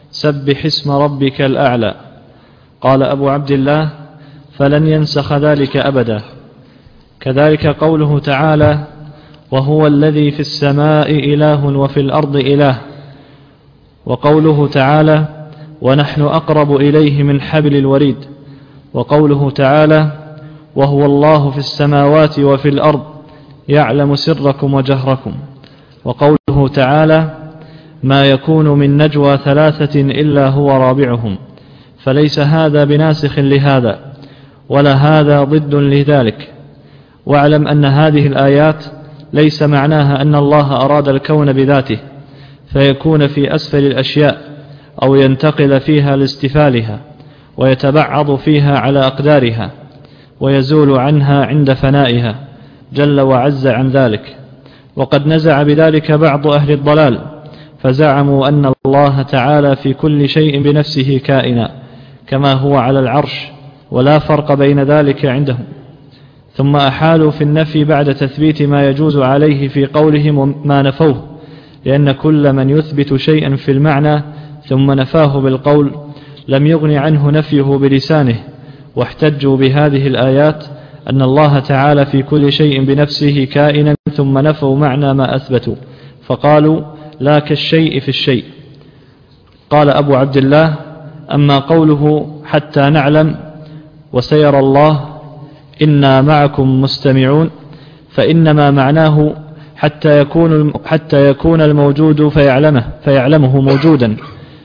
سبح اسم ربك الأعلى. قال أبو عبد الله: فلن ينسخ ذلك أبدا. كذلك قوله تعالى: وهو الذي في السماء إله وفي الأرض إله. وقوله تعالى: ونحن أقرب إليه من حبل الوريد. وقوله تعالى: وهو الله في السماوات وفي الأرض يعلم سركم وجهركم. وقوله تعالى: ما يكون من نجوى ثلاثة إلا هو رابعهم. فليس هذا بناسخ لهذا ولا هذا ضد لذلك. واعلم أن هذه الآيات ليس معناها أن الله أراد الكون بذاته فيكون في أسفل الأشياء أو ينتقل فيها لاستفالها ويتبعض فيها على أقدارها ويزول عنها عند فنائها جل وعز عن ذلك. وقد نزع بذلك بعض أهل الضلال فزعموا أن الله تعالى في كل شيء بنفسه كائنا كما هو على العرش ولا فرق بين ذلك عندهم. ثم أحالوا في النفي بعد تثبيت ما يجوز عليه في قولهم ما نفوه، لأن كل من يثبت شيئا في المعنى ثم نفاه بالقول لم يغن عنه نفيه بلسانه. واحتجوا بهذه الآيات أن الله تعالى في كل شيء بنفسه كائنا ثم نفوا معنى ما أثبتوا فقالوا لا كالشيء في الشيء. قال أبو عبد الله: أما قوله حتى نعلم وسيرى الله إنا معكم مستمعون فإنما معناه حتى يكون الموجود فيعلمه موجودا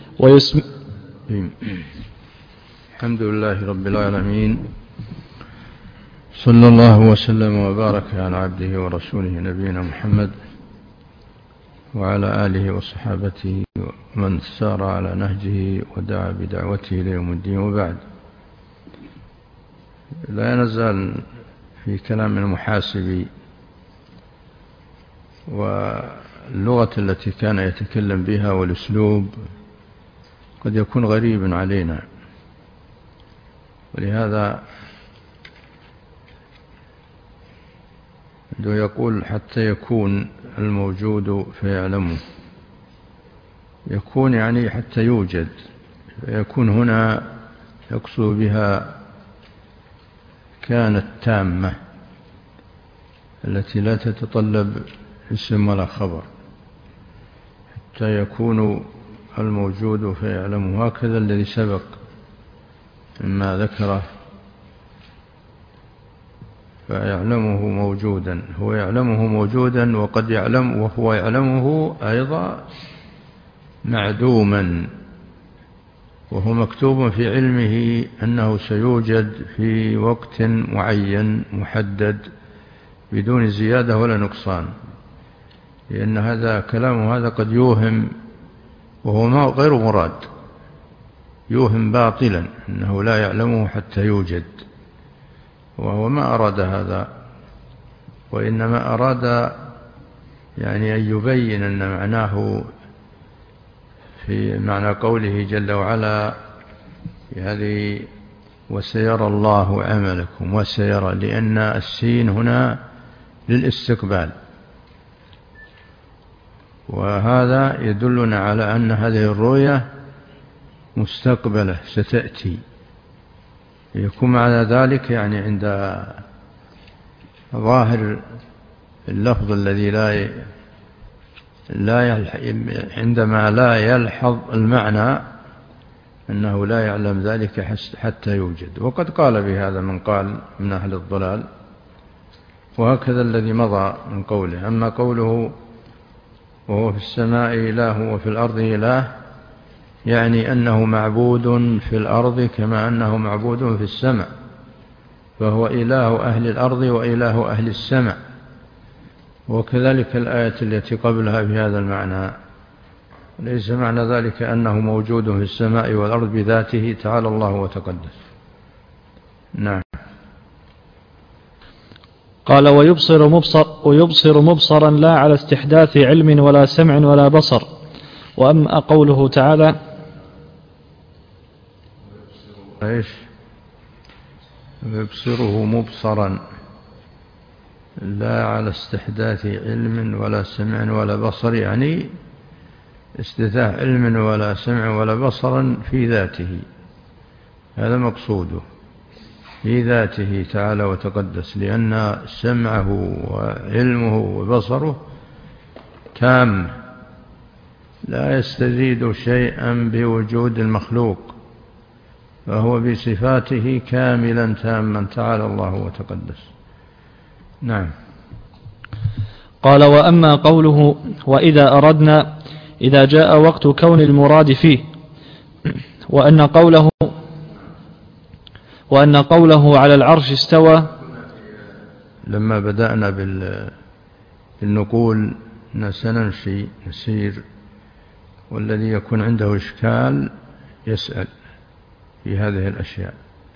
الحمد لله رب العالمين، صلى الله وسلم وبارك على عبده ورسوله نبينا محمد وعلى آله وصحابته ومن سار على نهجه ودعا بدعوته إلى يوم الدين. وبعد، لا نزال في كلام المحاسبي واللغة التي كان يتكلم بها والأسلوب قد يكون غريب علينا، ولهذا يقول حتى يكون الموجود فيعلمه. يكون يعني حتى يوجد، يكون هنا يقصد بها كانت تامة التي لا تتطلب اسم ولا خبر، حتى يكون الموجود فيعلمه. هكذا الذي سبق مما ذكره، فيعلمه موجودا، هو يعلمه موجودا وقد يعلم وهو يعلمه أيضا معدوما، وهو مكتوب في علمه أنه سيوجد في وقت معين محدد بدون زيادة ولا نقصان، لأن هذا كلامه هذا قد يوهم وهو غير مراد، يوهم باطلا أنه لا يعلمه حتى يوجد، وهو ما أراد هذا، وإنما أراد يعني أن يبين أن معناه في معنى قوله جل وعلا هذه وسيرى الله عملكم، وسيرى لأن السين هنا للاستقبال، وهذا يدلنا على أن هذه الرؤية مستقبلة ستأتي. يكون معنى ذلك يعني عند ظاهر اللفظ الذي عندما لا يلحظ المعنى أنه لا يعلم ذلك حتى يوجد. وقد قال بهذا من قال من أهل الضلال، وهكذا الذي مضى من قوله. أما قوله وهو في السماء إله وفي الأرض إله، يعني أنه معبود في الأرض كما أنه معبود في السماء، فهو إله أهل الأرض وإله أهل السماء. وكذلك الآية التي قبلها بهذا المعنى. ليس معنى ذلك أنه موجود في السماء والأرض بذاته، تعالى الله وتقدس. نعم. قال ويبصر مبصرا لا على استحداث علم ولا سمع ولا بصر. وأما قوله تعالى ويبصره مبصرا لا على استحداث علم ولا سمع ولا بصر، يعني استثناء علم ولا سمع ولا بصر في ذاته، هذا مقصوده في ذاته تعالى وتقدس، لأن سمعه وعلمه وبصره تام لا يستزيد شيئا بوجود المخلوق، فهو بصفاته كاملا تاما تعالى الله وتقدس. نعم. قال: وأما قوله وإذا أردنا إذا جاء وقت كون المراد فيه، وأن قوله على العرش استوى. لما بدأنا بالنقول سنمشي نسير، والذي يكون عنده إشكال يسأل في هذه الأشياء.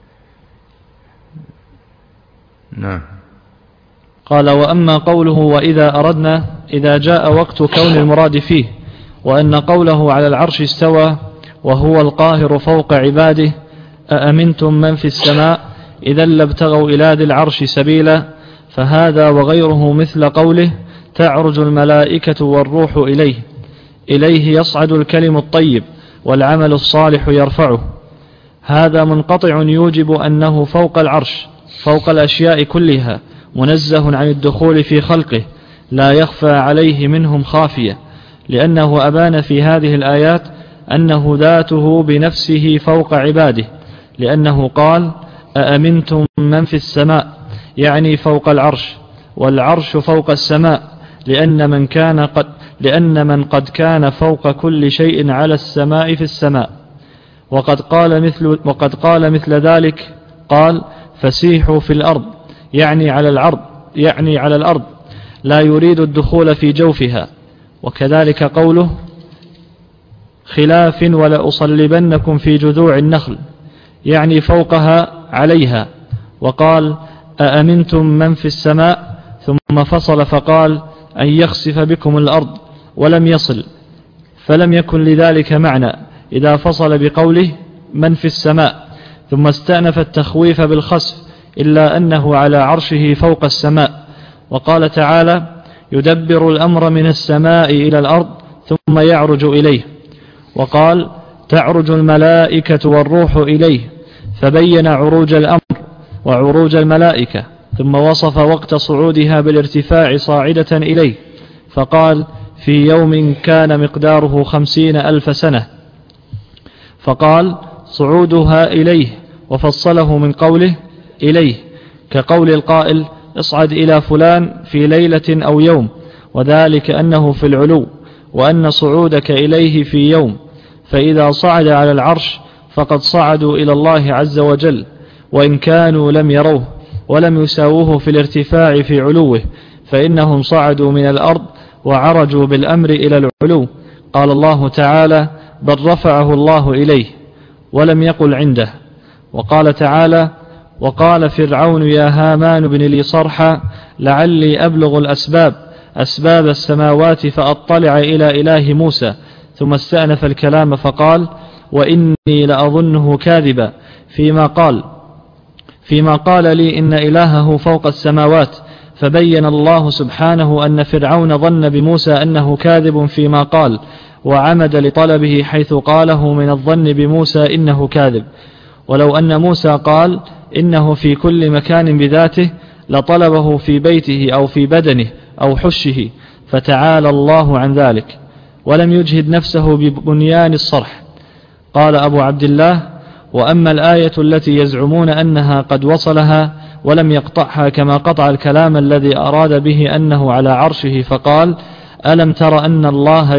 نعم. قال: وأما قوله وإذا أردنا إذا جاء وقت كون المراد فيه، وأن قوله على العرش استوى وهو القاهر فوق عباده، أأمنتم من في السماء إذا لابتغوا إلى ذي العرش سبيلا، فهذا وغيره مثل قوله تعرج الملائكة والروح إليه يصعد الكلم الطيب والعمل الصالح يرفعه. هذا منقطع يوجب أنه فوق العرش فوق الأشياء كلها، منزه عن الدخول في خلقه، لا يخفى عليه منهم خافية، لأنه أبان في هذه الآيات أنه ذاته بنفسه فوق عباده، لأنه قال أأمنتم من في السماء، يعني فوق العرش، والعرش فوق السماء، لأن من قد كان فوق كل شيء على السماء في السماء. وقد قال مثل ذلك، قال فسيحوا في الأرض، يعني على الأرض لا يريد الدخول في جوفها. وكذلك قوله خلاف ولأصلبنكم في جذوع النخل، يعني فوقها عليها. وقال أأمنتم من في السماء، ثم فصل فقال أن يخسف بكم الأرض، ولم يصل، فلم يكن لذلك معنى إذا فصل بقوله من في السماء، ثم استأنف التخويف بالخسف، إلا أنه على عرشه فوق السماء. وقال تعالى يدبر الأمر من السماء إلى الأرض ثم يعرج إليه. وقال تعرج الملائكة والروح إليه، فبين عروج الأمر وعروج الملائكة، ثم وصف وقت صعودها بالارتفاع صاعدة إليه، فقال في يوم كان مقداره 50,000 سنة، فقال صعودها إليه، وفصله من قوله إليه، كقول القائل اصعد إلى فلان في ليلة أو يوم، وذلك أنه في العلو، وأن صعودك إليه في يوم. فإذا صعد على العرش فقد صعدوا إلى الله عز وجل، وإن كانوا لم يروه ولم يساووه في الارتفاع في علوه، فإنهم صعدوا من الأرض وعرجوا بالأمر إلى العلو. قال الله تعالى بل رفعه الله إليه، ولم يقل عنده. وقال تعالى وقال فرعون يا هامان ابن لي صرحا لعلي أبلغ أسباب السماوات فأطلع إلى إله موسى، ثم استأنف الكلام فقال وإني لأظنه كاذبا فيما قال لي إن إلهه فوق السماوات. فبين الله سبحانه أن فرعون ظن بموسى أنه كاذب فيما قال، وعمد لطلبه حيث قاله من الظن بموسى إنه كاذب. ولو أن موسى قال إنه في كل مكان بذاته لطلبه في بيته أو في بدنه أو حشه، فتعالى الله عن ذلك، ولم يجهد نفسه ببنيان الصرح. قال أبو عبد الله وأما الآية التي يزعمون أنها قد وصلها ولم يقطعها كما قطع الكلام الذي أراد به أنه على عرشه، فقال ألم تر أن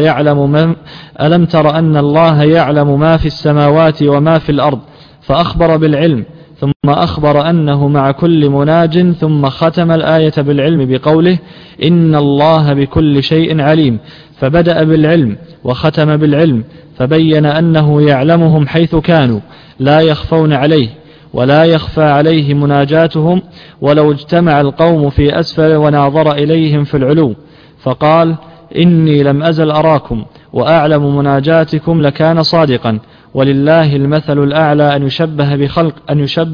الله يعلم ما في السماوات وما في الأرض، فأخبر بالعلم، ثم أخبر أنه مع كل مناج، ثم ختم الآية بالعلم بقوله إن الله بكل شيء عليم، فبدأ بالعلم وختم بالعلم، فبين أنه يعلمهم حيث كانوا لا يخفون عليه ولا يخفى عليه مناجاتهم، ولو اجتمع القوم في أسفل وناظر إليهم في العلو. فقال إني لم أزل أراكم وأعلم مناجاتكم لكان صادقا، ولله المثل الأعلى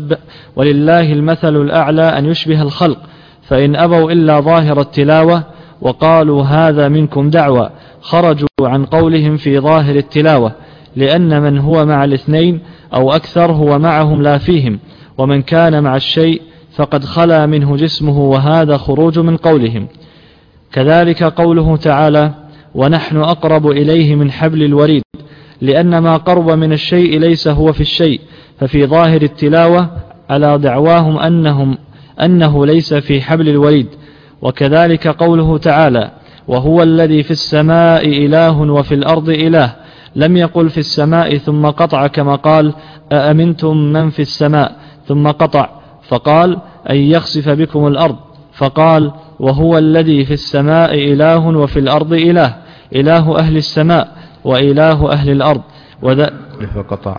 أن يشبه الخلق، فإن أبوا إلا ظاهر التلاوة وقالوا هذا منكم دعوى خرجوا عن قولهم في ظاهر التلاوة، لأن من هو مع الاثنين أو أكثر هو معهم لا فيهم، ومن كان مع الشيء فقد خلا منه جسمه، وهذا خروج من قولهم. كذلك قوله تعالى ونحن أقرب إليه من حبل الوريد، لأن ما قرب من الشيء ليس هو في الشيء، ففي ظاهر التلاوة على دعواهم أنه ليس في حبل الوريد. وكذلك قوله تعالى وهو الذي في السماء إله وفي الأرض إله، لم يقل في السماء ثم قطع كما قال أأمنتم من في السماء ثم قطع، فقال أن يخسف بكم الأرض، فقال وهو الذي في السماء إله وفي الأرض إله، إله أهل السماء وإله أهل الأرض. كيف قطع؟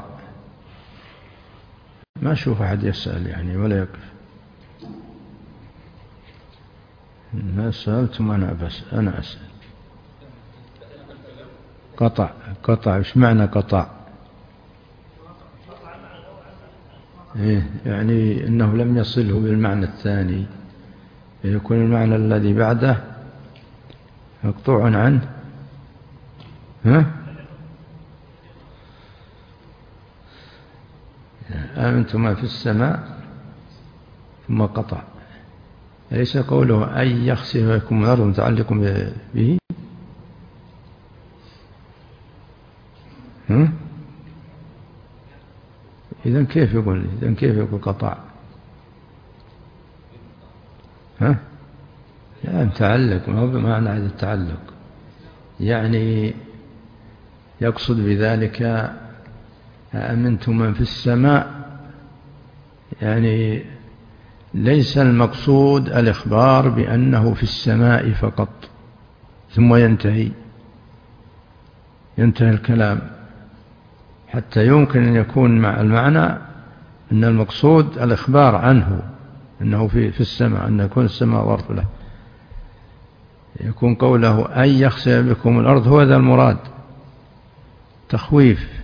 ما أشوف أحد يسأل يعني ولا يقف. ما سألتم أنا أسأل. قطع إيش معنى قطع؟ إيه يعني أنه لم يصله بالمعنى الثاني، يكون المعنى الذي بعده مقطوع عنه. ها؟ آمنتم ما في السماء ثم قطع، أليس قوله أن يخسف بكم الأرض متعلق به؟ إذن كيف يقول قطع؟ ها؟ لا متعلق، ما هو بمعنى هذا التعلق، يعني يقصد بذلك أأمنتم من في السماء، يعني ليس المقصود الإخبار بأنه في السماء فقط ثم ينتهي الكلام، حتى يمكن أن يكون مع المعنى أن المقصود الإخبار عنه أنه في السماء، أن يكون السماء ظرف له، يكون قوله أن يخسف بكم الأرض هو ذا المراد، تخويف،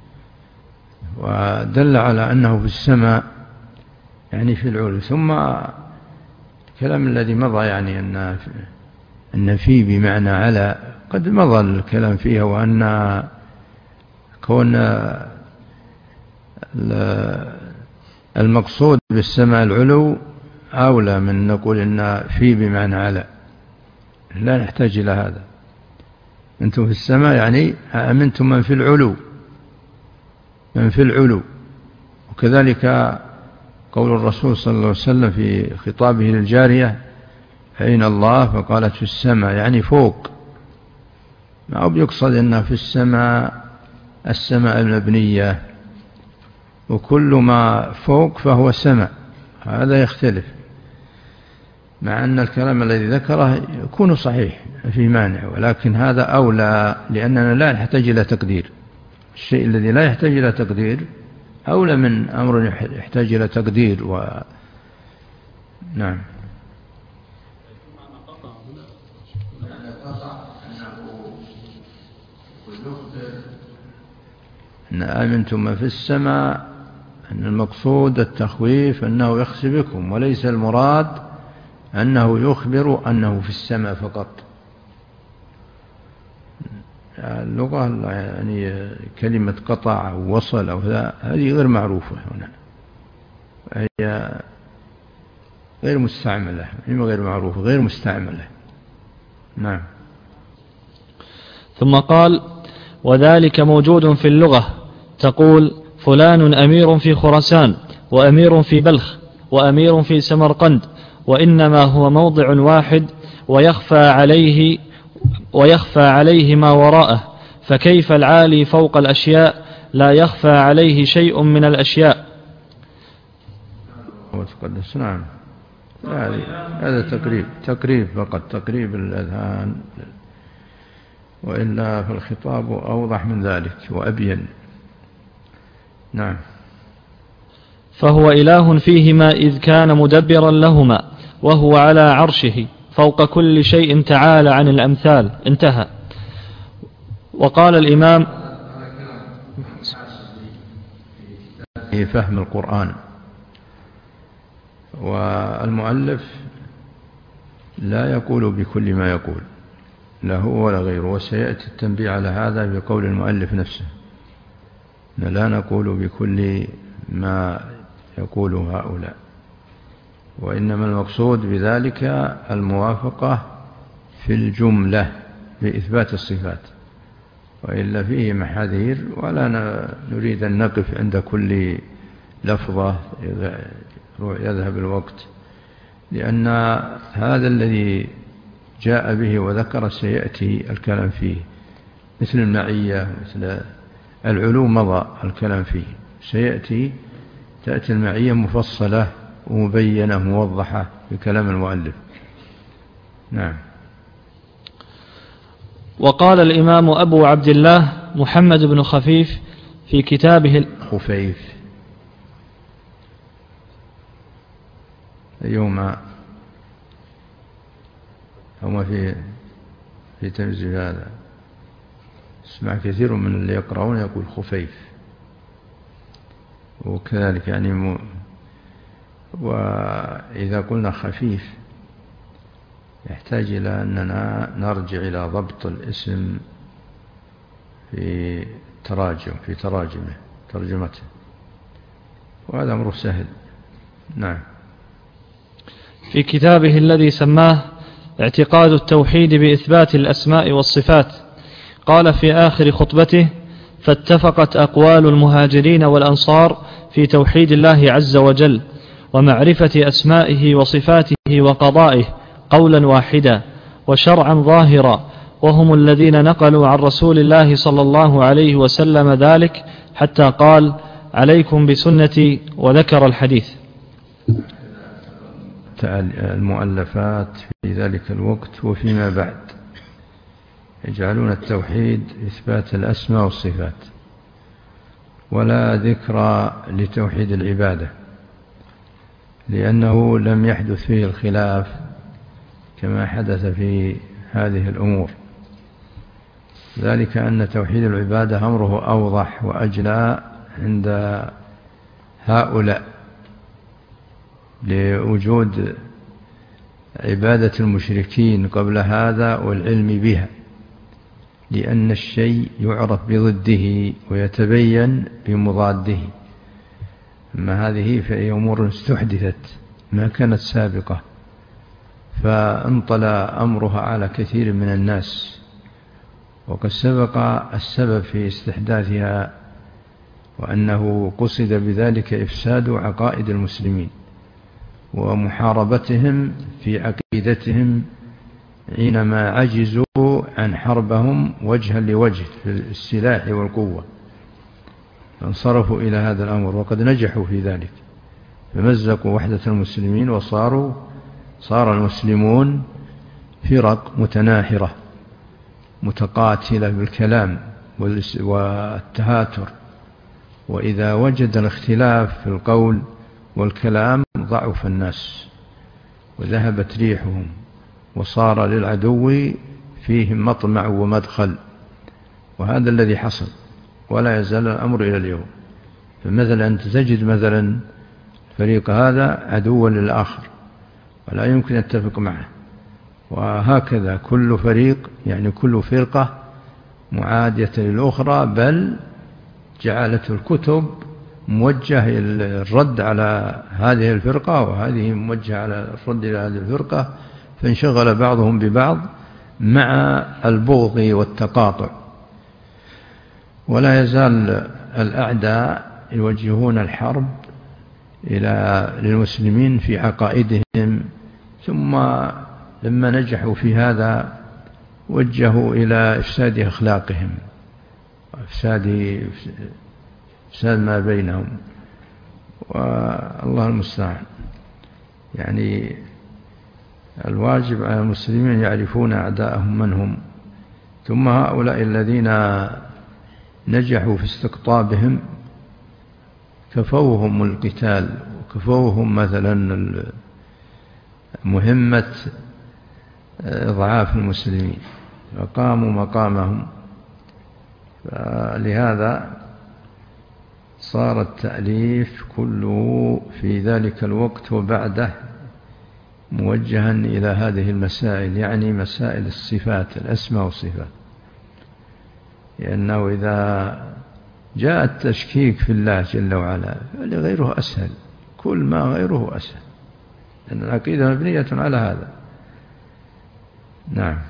ودل على أنه في السماء يعني في العلو. ثم الكلام الذي مضى يعني أن في بمعنى على قد مضى الكلام فيها، وأن كون المقصود بالسماء العلو أولى من نقول إن في بمعنى على، لا نحتاج إلى هذا. أنتم في السماء يعني أأمنتم من في العلو. وكذلك قول الرسول صلى الله عليه وسلم في خطابه للجارية أين الله؟ فقالت في السماء، يعني فوق، ما هو بيقصد أنها في السماء المبنية، وكل ما فوق فهو سماء، هذا يختلف، مع أن الكلام الذي ذكره يكون صحيح في مانع، ولكن هذا أولى لأننا لا نحتاج إلى تقدير. الشيء الذي لا يحتاج إلى تقدير أولى من أمر يحتاج إلى تقدير نعم. أن آمنتم ما في السماء، أن المقصود التخويف أنه يخسف بكم، وليس المراد أنه يخبر أنه في السماء فقط. اللغة يعني كلمة قطع أو وصل أو هذه غير معروفة هنا، هي غير مستعملة، غير معروفة غير مستعملة. نعم. ثم قال وذلك موجود في اللغة، تقول فلان أمير في خراسان، وأمير في بلخ، وأمير في سمرقند، وإنما هو موضع واحد ويخفى عليه ما وراءه، فكيف العالي فوق الأشياء لا يخفى عليه شيء من الأشياء. نعم، هذا تقريب فقط، تقريب الأذهان، وإلا في الخطاب أوضح من ذلك وأبين. نعم. فهو إله فيهما إذ كان مدبرا لهما، وهو على عرشه فوق كل شيء تعالى عن الأمثال. انتهى. وقال الإمام فهم القرآن، والمؤلف لا يقول بكل ما يقول، لا هو ولا غيره. وسيأتي التنبيه على هذا بقول المؤلف نفسه، لا نقول بكل ما يقول هؤلاء، وإنما المقصود بذلك الموافقة في الجملة بإثبات الصفات، وإلا فيه محاذير، ولا نريد أن نقف عند كل لفظة يذهب الوقت، لأن هذا الذي جاء به وذكر سيأتي الكلام فيه، مثل المعية، مثل العلوم مضى الكلام فيه، تأتي المعية مفصلة ومبينة موضحة بكلام المؤلف. نعم. وقال الإمام أبو عبد الله محمد بن خفيف في كتابه خفيف يوم هما في تمييز هذا، اسمع كثير من اللي يقرؤون يقول خفيف، وكذلك يعني وإذا قلنا خفيف يحتاج إلى أننا نرجع إلى ضبط الاسم في ترجمته، وهذا أمر سهل. نعم. في كتابه الذي سماه اعتقاد التوحيد بإثبات الأسماء والصفات، قال في آخر خطبته: فاتفقت أقوال المهاجرين والأنصار في توحيد الله عز وجل ومعرفة أسمائه وصفاته وقضائه قولا واحدا وشرعا ظاهرا، وهم الذين نقلوا عن رسول الله صلى الله عليه وسلم ذلك حتى قال: عليكم بسنتي، وذكر الحديث. المؤلفات في ذلك الوقت وفيما بعد يجعلون التوحيد إثبات الأسماء والصفات، ولا ذكر لتوحيد العبادة، لأنه لم يحدث فيه الخلاف كما حدث في هذه الأمور، ذلك أن توحيد العبادة أمره أوضح وأجلى عند هؤلاء لوجود عبادة المشركين قبل هذا والعلم بها، لأن الشيء يعرف بضده ويتبين بمضاده. أما هذه فهي أمور استحدثت ما كانت سابقة، فانطلى أمرها على كثير من الناس، وقد سبق السبب في استحداثها، وأنه قصد بذلك إفساد عقائد المسلمين ومحاربتهم في عقيدتهم حينما عجزوا عن حربهم وجها لوجه في السلاح والقوة، فانصرفوا إلى هذا الأمر، وقد نجحوا في ذلك، فمزقوا وحدة المسلمين صار المسلمون فرق متناحرة متقاتلة بالكلام والتهاتر، وإذا وجد الاختلاف في القول والكلام ضعف الناس وذهبت ريحهم، وصار للعدو فيهم مطمع ومدخل، وهذا الذي حصل ولا يزال الأمر إلى اليوم. فمثلا أنت تجد مثلا الفريق هذا عدوا للآخر ولا يمكن أن يتفق معه، وهكذا كل فريق يعني كل فرقة معادية للأخرى، بل جعلت الكتب موجه الرد على هذه الفرقة وهذه موجهة على الرد إلى هذه الفرقة، فانشغل بعضهم ببعض مع البغض والتقاطع. ولا يزال الأعداء يوجهون الحرب للمسلمين في عقائدهم، ثم لما نجحوا في هذا وجهوا إلى إفساد أخلاقهم وإفساد ما بينهم، والله المستعان. يعني الواجب على المسلمين يعرفون أعداءهم من هم، ثم هؤلاء الذين نجحوا في استقطابهم كفوهم القتال، وكفوهم مثلا مهمة إضعاف المسلمين، فقاموا مقامهم. فلهذا صار التأليف كله في ذلك الوقت وبعده موجها إلى هذه المسائل، يعني مسائل الصفات، الأسماء والصفات، لأنه إذا جاء التشكيك في الله جل وعلا فلغيره أسهل، كل ما غيره أسهل، لأن العقيدة مبنية على هذا. نعم.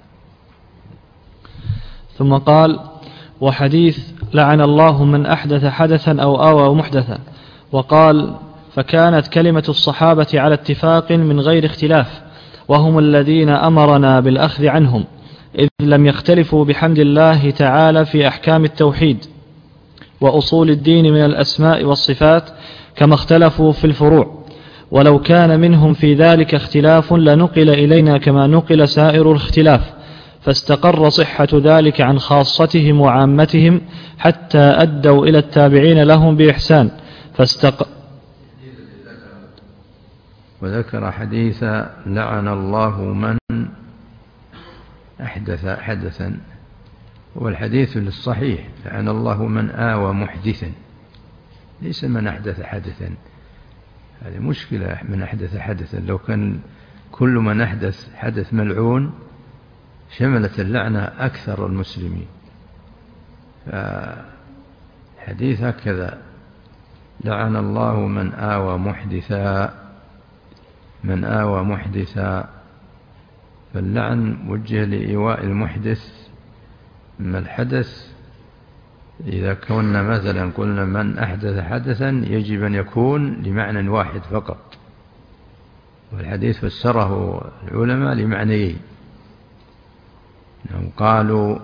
ثم قال: وحديث لعن الله من أحدث حدثا أو آوى محدثا. وقال: فكانت كلمة الصحابة على اتفاق من غير اختلاف، وهم الذين أمرنا بالأخذ عنهم، إذ لم يختلفوا بحمد الله تعالى في أحكام التوحيد وأصول الدين من الأسماء والصفات كما اختلفوا في الفروع، ولو كان منهم في ذلك اختلاف لنقل إلينا كما نقل سائر الاختلاف، فاستقر صحة ذلك عن خاصتهم وعامتهم حتى أدوا إلى التابعين لهم بإحسان. وذكر حديث لعن الله من أحدث حدثا، والحديث الصحيح لعن الله من آوى محدثا، ليس من أحدث حدثا. هذه مشكلة، من أحدث حدثا، لو كان كل من أحدث حدث ملعون شملت اللعنة أكثر المسلمين. فحديث هكذا: لعن الله من آوى محدثا، من آوى محدثا، فاللعن وجه لإيواء المحدث من الحدث. إذا كنا مثلا قلنا من أحدث حدثا يجب أن يكون لمعنى واحد فقط، والحديث فسره العلماء لمعنيين، قالوا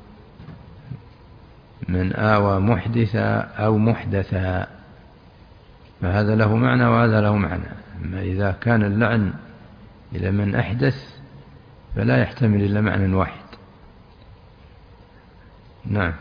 من آوى محدثا أو محدثا، فهذا له معنى وهذا له معنى. أما إذا كان اللعن إلى من أحدث فلا يحتمل إلا معنى واحد. نعم.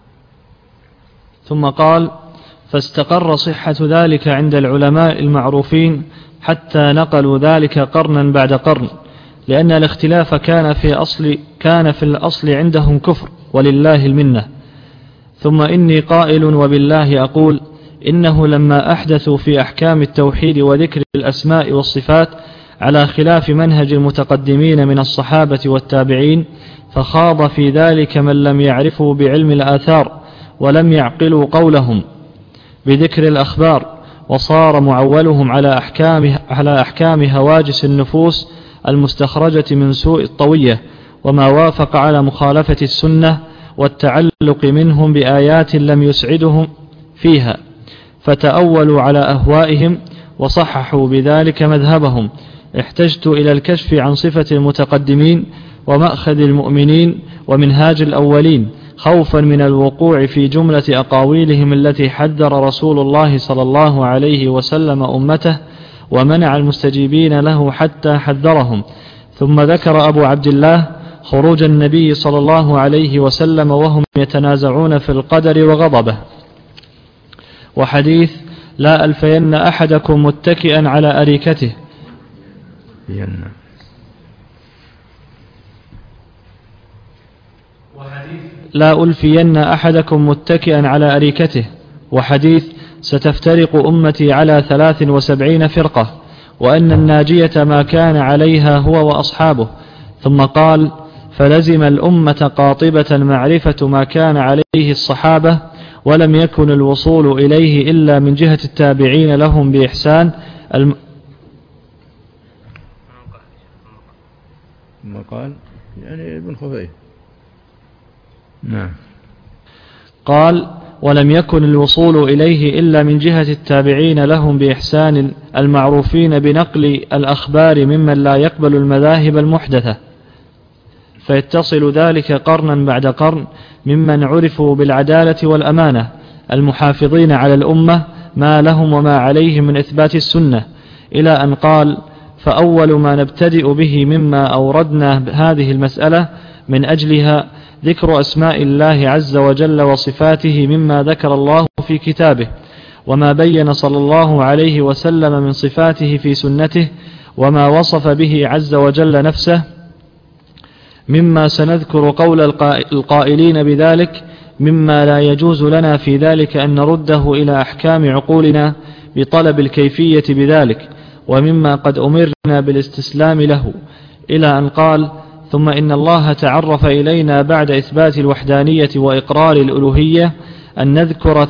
ثم قال: فاستقر صحة ذلك عند العلماء المعروفين حتى نقلوا ذلك قرنا بعد قرن، لأن الاختلاف كان في الأصل عندهم كفر، ولله المنة. ثم إني قائل وبالله أقول: إنه لما أحدثوا في أحكام التوحيد وذكر الأسماء والصفات على خلاف منهج المتقدمين من الصحابة والتابعين، فخاض في ذلك من لم يعرفوا بعلم الآثار ولم يعقلوا قولهم بذكر الأخبار، وصار معولهم على أحكام هواجس النفوس المستخرجة من سوء الطوية، وما وافق على مخالفة السنة والتعلق منهم بآيات لم يسعدهم فيها، فتأولوا على أهوائهم وصححوا بذلك مذهبهم. احتجت إلى الكشف عن صفة المتقدمين ومأخذ المؤمنين ومنهاج الأولين، خوفا من الوقوع في جملة أقاويلهم التي حذر رسول الله صلى الله عليه وسلم أمته ومنع المستجيبين له حتى حذرهم. ثم ذكر أبو عبد الله خروج النبي صلى الله عليه وسلم وهم يتنازعون في القدر وغضبه. وحديث لا ألفين أحدكم متكئا على أريكته، لا ألفين أحدكم متكئا على أريكته. وحديث ستفترق أمتي على 73 فرقة، وأن الناجية ما كان عليها هو وأصحابه. ثم قال: فلزم الأمة قاطبة معرفة ما كان عليه الصحابة، ولم يكن الوصول إليه إلا من جهة التابعين لهم بإحسان. ثم قال يعني ابن خفيف. نعم. قال: ولم يكن الوصول إليه إلا من جهة التابعين لهم بإحسان المعروفين بنقل الأخبار ممن لا يقبل المذاهب المحدثة، فيتصل ذلك قرنا بعد قرن ممن عرفوا بالعدالة والأمانة المحافظين على الأمة ما لهم وما عليهم من إثبات السنة، إلى أن قال: فأول ما نبتدئ به مما أوردنا هذه المسألة من أجلها ذكر أسماء الله عز وجل وصفاته مما ذكر الله في كتابه، وما بين صلى الله عليه وسلم من صفاته في سنته، وما وصف به عز وجل نفسه، مما سنذكر قول القائلين بذلك، مما لا يجوز لنا في ذلك أن نرده إلى أحكام عقولنا بطلب الكيفية بذلك، ومما قد أمرنا بالاستسلام له، إلى أن قال: ثم إن الله تعرف إلينا بعد إثبات الوحدانية وإقرار الألوهية أن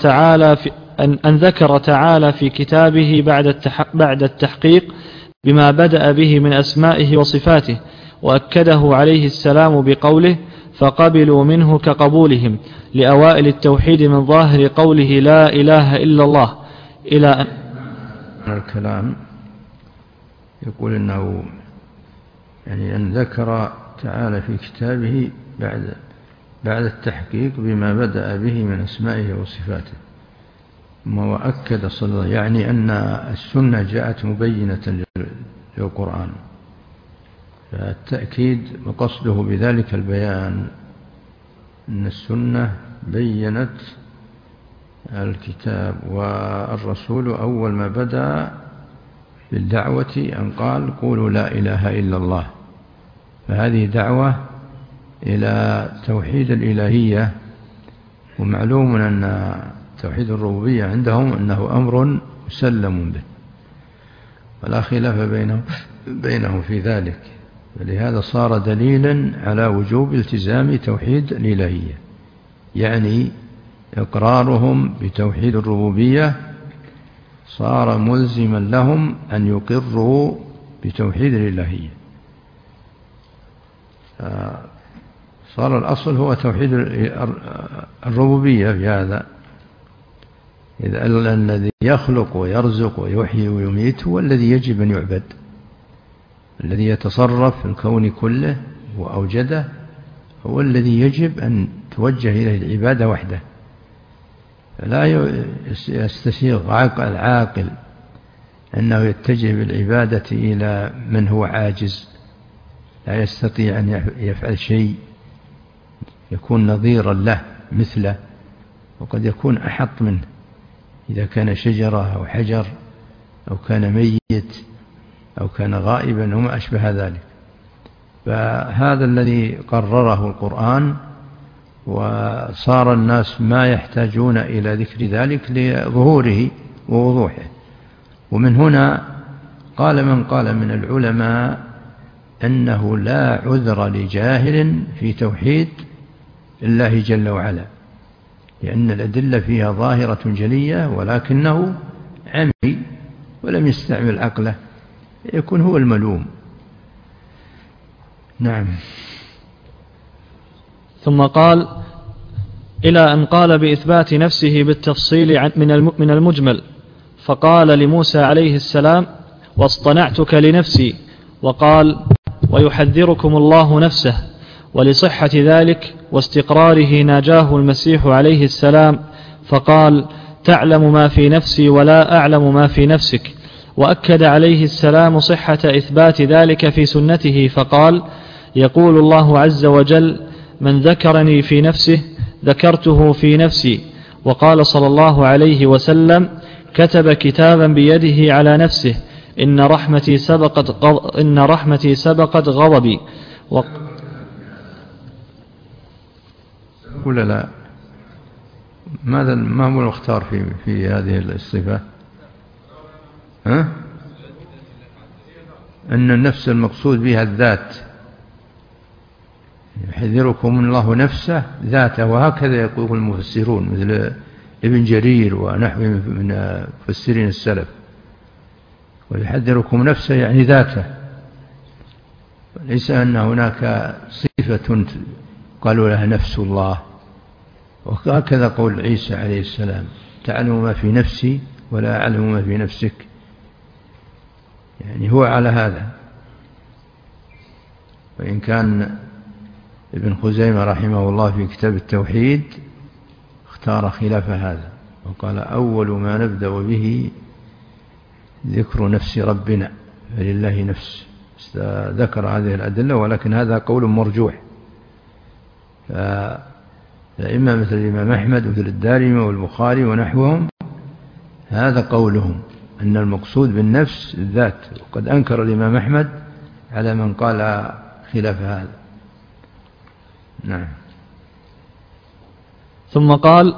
ذكر تعالى في كتابه بعد التحقيق بما بدأ به من أسمائه وصفاته، وأكده عليه السلام بقوله: فقبلوا منه كقبولهم لأوائل التوحيد من ظاهر قوله لا إله إلا الله، إلى أن الكلام يقول إنه يعني أن ذكر تعالى في كتابه بعد التحقيق بما بدأ به من أسمائه وصفاته، وأكد صلى الله عليه وسلم يعني أن السنة جاءت مبينة للقرآن، فالتأكيد وقصده بذلك البيان أن السنة بينت الكتاب، والرسول أول ما بدأ بالدعوة أن قال: قولوا لا إله إلا الله. فهذه دعوة إلى توحيد الإلهية، ومعلوم أن توحيد الربوبية عندهم أنه أمر مسلم به ولا خلاف بينهم في ذلك، ولهذا صار دليلا على وجوب التزام توحيد الإلهية، يعني إقرارهم بتوحيد الربوبية صار ملزما لهم أن يقروا بتوحيد الإلهية. صار الأصل هو توحيد الربوبية في هذا، إذا الذي يخلق ويرزق ويحيي ويميت هو الذي يجب أن يعبد، الذي يتصرف في الكون كله وأوجده هو الذي يجب أن توجه إليه العبادة وحده. فلا يستسيغ عاقل أنه يتجه بالعبادة إلى من هو عاجز لا يستطيع أن يفعل شيء، يكون نظيرا له مثله، وقد يكون أحط منه إذا كان شجرة أو حجر أو كان ميت أو كان غائبا وما أشبه ذلك. فهذا الذي قرره القرآن، وصار الناس ما يحتاجون إلى ذكر ذلك لظهوره ووضوحه. ومن هنا قال من قال من العلماء أنه لا عذر لجاهل في توحيد الله جل وعلا، لأن الأدلة فيها ظاهرة جلية، ولكنه عمي ولم يستعمل عقله، يكون هو الملوم. نعم. ثم قال: إلى أن قال بإثبات نفسه بالتفصيل من المجمل، فقال لموسى عليه السلام: واصطنعتك لنفسي، وقال: ويحذركم الله نفسه. ولصحة ذلك واستقراره ناجاه المسيح عليه السلام فقال: تعلم ما في نفسي ولا أعلم ما في نفسك. وأكد عليه السلام صحة إثبات ذلك في سنته فقال: يقول الله عز وجل: من ذكرني في نفسه ذكرته في نفسي. وقال صلى الله عليه وسلم: كتب كتابا بيده على نفسه: إن رحمتي سبقت غضبي. ولا لا؟ ما هو المختار في هذه الصفة؟ أن النفس المقصود بها الذات، يحذركم الله نفسه ذاته، وهكذا يقول المفسرون مثل ابن جرير ونحوه من مفسرين السلف. ويحذركم نفسه يعني ذاته، ليس أن هناك صفة قالوا لها نفس الله. وهكذا قول عيسى عليه السلام: تعلم ما في نفسي ولا أعلم ما في نفسك. يعني هو على هذا. وإن كان ابن خزيمة رحمه الله في كتاب التوحيد اختار خلاف هذا، وقال: أول ما نبدأ به ذكر نفس ربنا، فلله نفس. ذكر هذه الأدلة، ولكن هذا قول مرجوح. فإما مثل الإمام أحمد ومثل الدارمي والبخاري ونحوهم هذا قولهم أن المقصود بالنفس الذات، وقد أنكر الإمام أحمد على من قال خلاف هذا. نعم. ثم قال: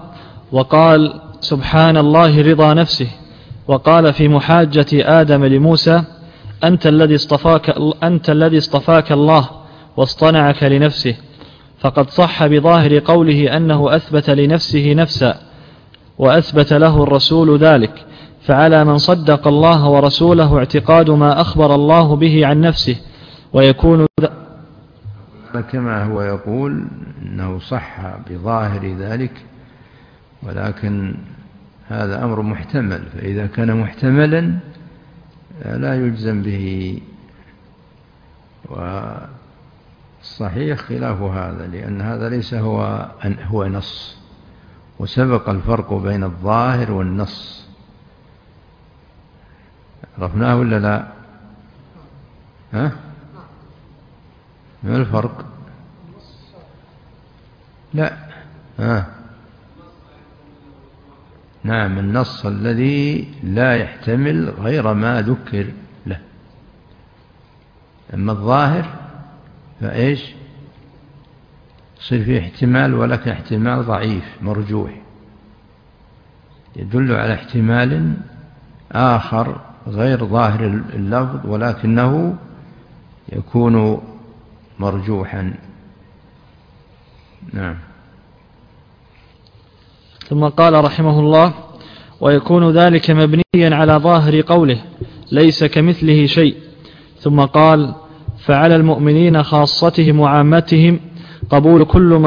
وقال سبحان الله رضا نفسه. وقال في محاجة آدم لموسى: أنت الذي اصطفاك الله واصطنعك لنفسه، فقد صح بظاهر قوله أنه أثبت لنفسه نفسا وأثبت له الرسول ذلك، فعلى من صدق الله ورسوله اعتقاد ما أخبر الله به عن نفسه، ويكون كما هو يقول أنه صح بظاهر ذلك، ولكن هذا أمر محتمل، فإذا كان محتملا لا يجزم به، والصحيح خلاف هذا، لأن هذا ليس هو نص، وسبق الفرق بين الظاهر والنص. عرفناه ولا لا؟ ما الفرق؟ لا. نعم، النص الذي لا يحتمل غير ما ذكر له. أما الظاهر فإيش؟ يصير فيه احتمال، ولكن احتمال ضعيف مرجوح، يدل على احتمال آخر غير ظاهر اللفظ، ولكنه يكون مرجوحا. نعم. ثم قال رحمه الله: ويكون ذلك مبنيا على ظاهر قوله ليس كمثله شيء. ثم قال: فعلى المؤمنين خاصتهم وعامتهم قبول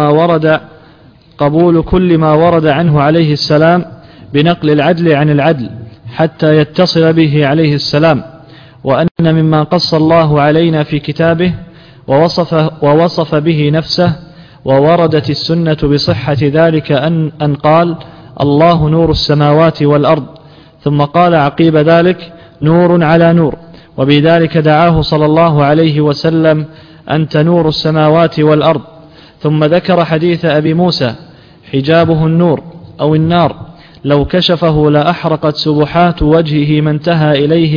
كل ما ورد عنه عليه السلام بنقل العدل عن العدل حتى يتصل به عليه السلام، وأن مما قص الله علينا في كتابه ووصف به نفسه ووردت السنة بصحة ذلك أن قال: الله نور السماوات والأرض، ثم قال عقيب ذلك: نور على نور، وبذلك دعاه صلى الله عليه وسلم: أنت نور السماوات والأرض. ثم ذكر حديث أبي موسى: حجابه النور أو النار، لو كشفه لأحرقت سبحات وجهه ما انتهى إليه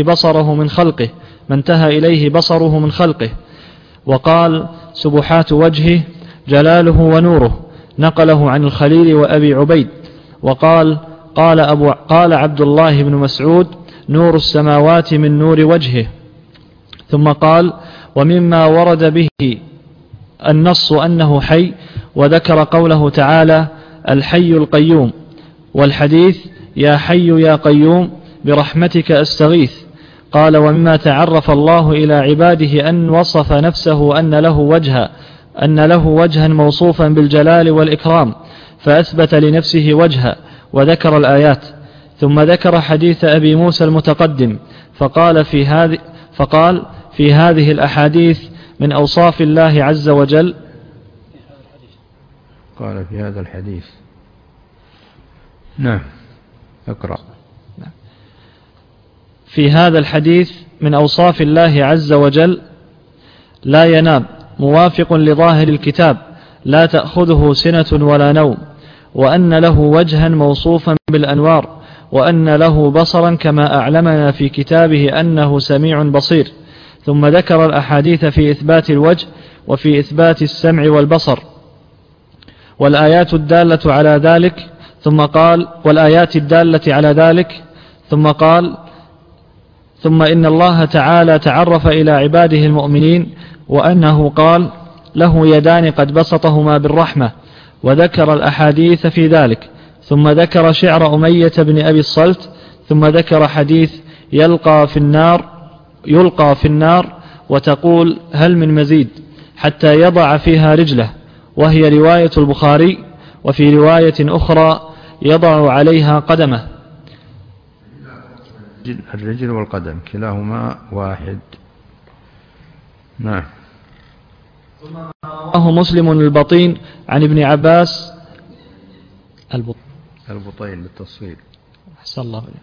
بصره من خلقه. وقال: سبحات وجهه جلاله ونوره، نقله عن الخليل وأبي عبيد. وقال: قال عبد الله بن مسعود: نور السماوات من نور وجهه. ثم قال: ومما ورد به النص أنه حي، وذكر قوله تعالى: الحي القيوم، والحديث: يا حي يا قيوم برحمتك أستغيث. قال: ومما تعرف الله إلى عباده أن وصف نفسه أن له وجها موصوفا بالجلال والإكرام، فأثبت لنفسه وجها، وذكر الآيات. ثم ذكر حديث أبي موسى المتقدم، فقال في هذه الأحاديث من أوصاف الله عز وجل. قال في هذا الحديث. نعم، اقرأ. في هذا الحديث من أوصاف الله عز وجل: لا ينام، موافق لظاهر الكتاب، لا تأخذه سنة ولا نوم، وأن له وجها موصوفا بالأنوار، وأن له بصرا كما أعلمنا في كتابه أنه سميع بصير. ثم ذكر الأحاديث في إثبات الوجه وفي إثبات السمع والبصر والآيات الدالة على ذلك. ثم قال: ثم إن الله تعالى تعرف إلى عباده المؤمنين وأنه قال: له يدان قد بسطهما بالرحمة، وذكر الأحاديث في ذلك. ثم ذكر شعر أمية بن أبي الصلت. ثم ذكر حديث: يلقى في النار وتقول: هل من مزيد، حتى يضع فيها رجله، وهي رواية البخاري. وفي رواية أخرى: يضع عليها قدمه. الرجل والقدم كلاهما واحد. نعم. رواه مسلم البطين عن ابن عباس البطين بالتصوير. أحسن الله عليه.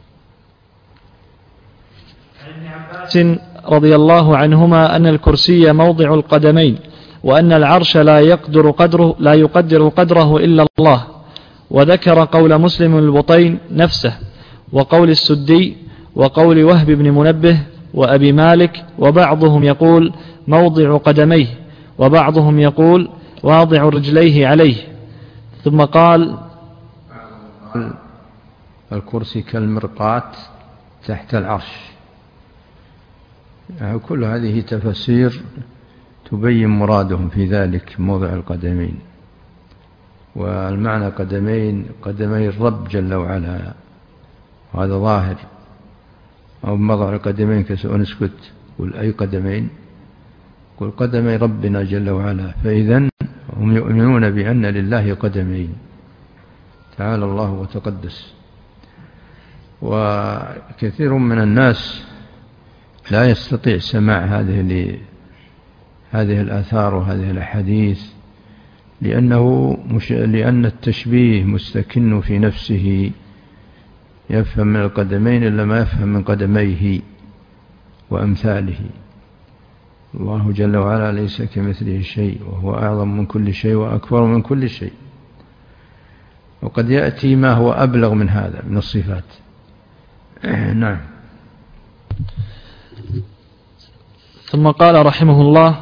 عن ابن عباس رضي الله عنهما أن الكرسي موضع القدمين، وأن العرش لا يقدر قدره إلا الله. وذكر قول مسلم البطين نفسه، وقول السدي، وقول وهب بن منبه وأبي مالك، وبعضهم يقول موضع قدميه، وبعضهم يقول واضع رجليه عليه. ثم قال: الكرسي كالمرقاة تحت العرش، كل هذه تفسير تبين مرادهم في ذلك موضع القدمين. والمعنى قدمي الرب جل وعلا، وهذا ظاهر. أو موضع القدمين كسأنسكت قل أي قدمين، قل قدمي ربنا جل وعلا. فإذن هم يؤمنون بأن لله قدمين، تعالى الله وتقدس. وكثير من الناس لا يستطيع سماع هذه الآثار وهذه الأحاديث، لأن التشبيه مستكن في نفسه، يفهم من القدمين إلا ما يفهم من قدميه وأمثاله. الله جل وعلا ليس كمثله شيء، وهو أعظم من كل شيء وأكبر من كل شيء. وقد يأتي ما هو أبلغ من هذا من الصفات. نعم. ثم قال رحمه الله: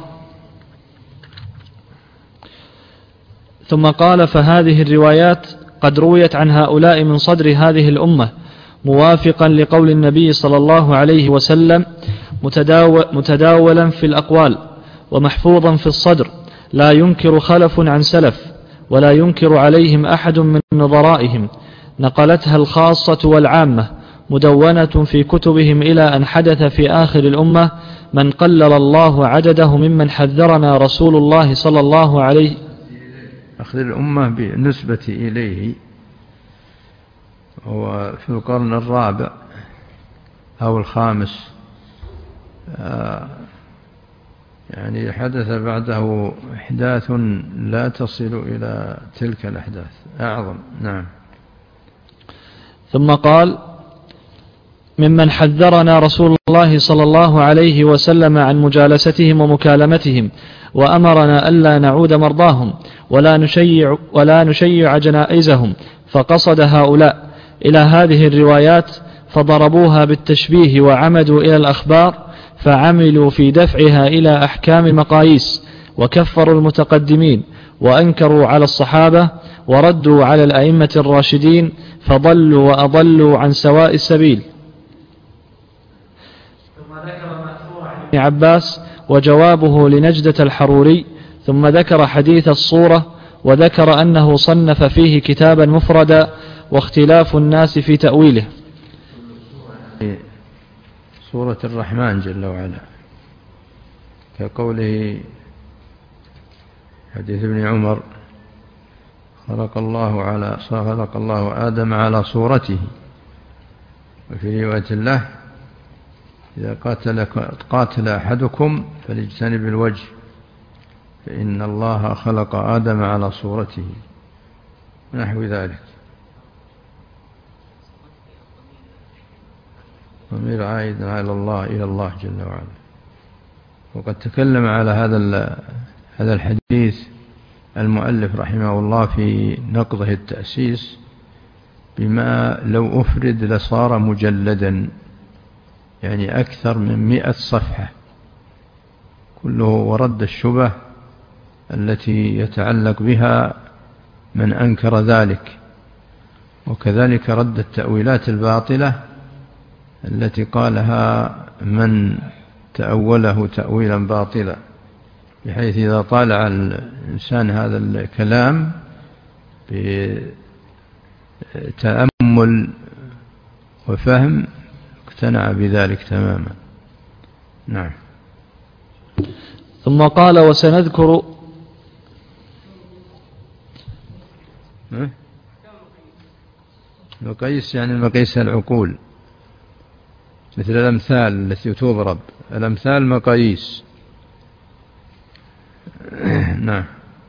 ثم قال: فهذه الروايات قد رويت عن هؤلاء من صدر هذه الأمة، موافقا لقول النبي صلى الله عليه وسلم، متداولا في الأقوال، ومحفوظا في الصدر، لا ينكر خلف عن سلف، ولا ينكر عليهم أحد من نظرائهم، نقلتها الخاصة والعامة، مدونة في كتبهم، إلى أن حدث في آخر الأمة من قلل الله عدده ممن حذرنا رسول الله صلى الله عليه وسلم. أخذ الأمة بالنسبة إليه هو في القرن الرابع أو الخامس، يعني حدث بعده أحداث لا تصل إلى تلك الأحداث، أعظم. نعم. ثم قال: ممن حذرنا رسول الله صلى الله عليه وسلم عن مجالستهم ومكالمتهم، وأمرنا ألا نعود مرضاهم ولا نشيع جنائزهم، فقصد هؤلاء إلى هذه الروايات فضربوها بالتشبيه، وعمدوا إلى الأخبار فعملوا في دفعها إلى أحكام المقاييس، وكفروا المتقدمين، وأنكروا على الصحابة، وردوا على الأئمة الراشدين، فضلوا وأضلوا عن سواء السبيل. ثم ذكر مأثور عن ابن عباس وجوابه لنجدة الحروري، ثم ذكر حديث الصورة، وذكر أنه صنف فيه كتابا مفردا، واختلاف الناس في تأويله. سورة الرحمن جل وعلا، كقوله حديث ابن عمر: خلق الله آدم على صورته. وفي رواية الله: إذا قاتل أحدكم فليجتنب الوجه، فإن الله خلق آدم على صورته، نحو ذلك. ضمير عائد على الله، إلى الله جل وعلا. وقد تكلم على هذا الحديث المؤلف رحمه الله في نقضه التأسيس بما لو أفرد لصار مجلدا، يعني أكثر من 100 صفحة، كله ورد الشبه التي يتعلق بها من أنكر ذلك، وكذلك رد التأويلات الباطلة التي قالها من تأوله تأويلا باطلا، بحيث إذا طالع الإنسان هذا الكلام بتأمل وفهم اقتنع بذلك تماما. نعم. ثم قال: وسنذكر مقيس، يعني مقيس العقول، مثل الأمثال التي تضرب، الأمثال مقاييس. نعم.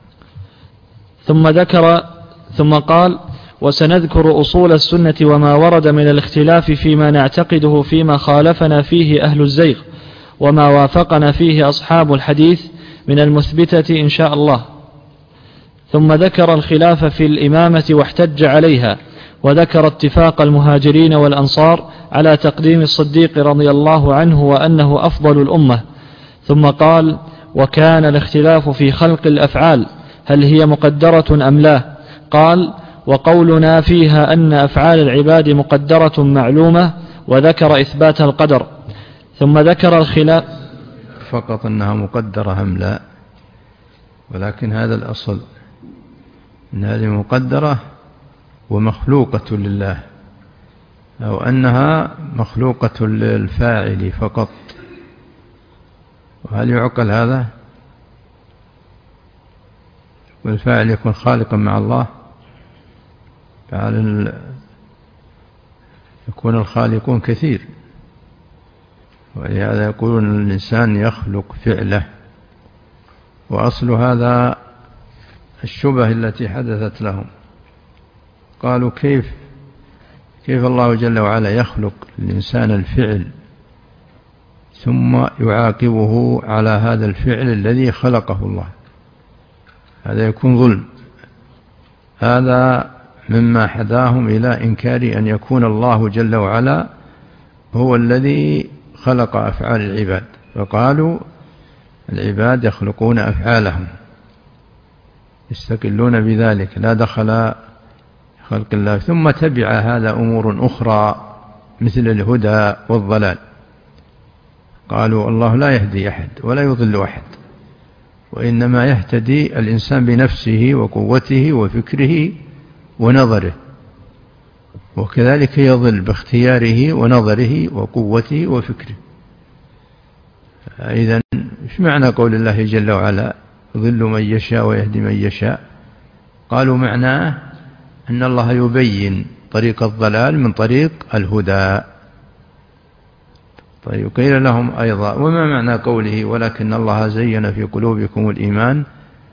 ثم قال: وسنذكر أصول السنة وما ورد من الاختلاف فيما نعتقده فيما خالفنا فيه أهل الزيغ، وما وافقنا فيه أصحاب الحديث من المثبتة إن شاء الله. ثم ذكر الخلاف في الإمامة واحتج عليها، وذكر اتفاق المهاجرين والأنصار على تقديم الصديق رضي الله عنه وأنه أفضل الأمة. ثم قال: وكان الاختلاف في خلق الأفعال، هل هي مقدرة أم لا؟ قال: وقولنا فيها أن أفعال العباد مقدرة معلومة، وذكر إثبات القدر. ثم ذكر الخلاف فقط أنها مقدرة أم لا، ولكن هذا الأصل أن هذه مقدرة ومخلوقة لله، أو أنها مخلوقة للفاعل فقط. وهل يعقل هذا؟ والفاعل يكون خالقا مع الله؟ يكون الخالقون كثير، ولهذا يقولون الإنسان يخلق فعله. وأصل هذا الشبه التي حدثت لهم، قالوا كيف الله جل وعلا يخلق الإنسان الفعل ثم يعاقبه على هذا الفعل الذي خلقه الله؟ هذا يكون ظلم. هذا مما حداهم إلى إنكار أن يكون الله جل وعلا هو الذي خلق أفعال العباد، فقالوا العباد يخلقون أفعالهم، يستقلون بذلك، لا دخل خلق الله. ثم تبع هذا أمور أخرى مثل الهدى والضلال، قالوا الله لا يهدي أحد ولا يضل أحد، وإنما يهتدي الإنسان بنفسه وقوته وفكره ونظره، وكذلك يضل باختياره ونظره وقوته وفكره. إذن إيش معنى قول الله جل وعلا يضل من يشاء ويهدي من يشاء؟ قالوا معناه أن الله يبين طريق الضلال من طريق الهدى. طيب قيل لهم أيضا وما معنى قوله ولكن الله زين في قلوبكم الإيمان؟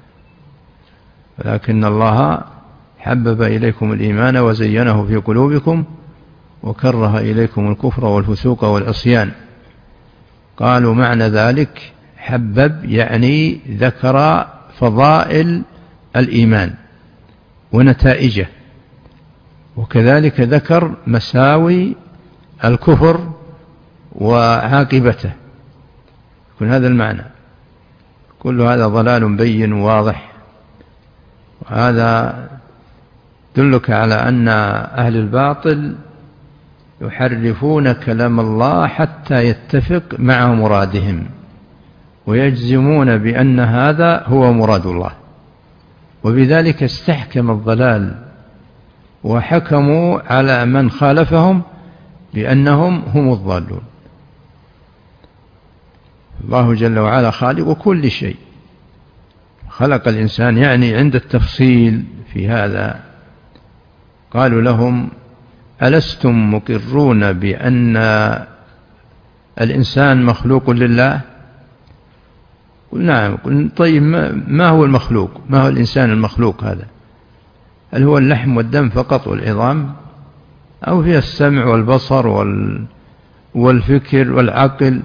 ولكن الله حبب إليكم الإيمان وزينه في قلوبكم وكره إليكم الكفر والفسوق والعصيان. قالوا معنى ذلك حبب يعني ذكر فضائل الإيمان ونتائجه، وكذلك ذكر مساوي الكفر وعاقبته، يكون هذا المعنى. كل هذا ضلال بين واضح، وهذا دلك على أن أهل الباطل يحرفون كلام الله حتى يتفق مع مرادهم، ويجزمون بأن هذا هو مراد الله، وبذلك استحكم الضلال وحكموا على من خالفهم بأنهم هم الضالون. الله جل وعلا خالق كل شيء، خلق الإنسان، يعني عند التفصيل في هذا قالوا لهم ألستم مقرون بأن الإنسان مخلوق لله؟ قل نعم. قل طيب ما هو المخلوق؟ ما هو الإنسان المخلوق هذا؟ هل هو اللحم والدم فقط والعظام، أو فيها السمع والبصر والفكر والعقل؟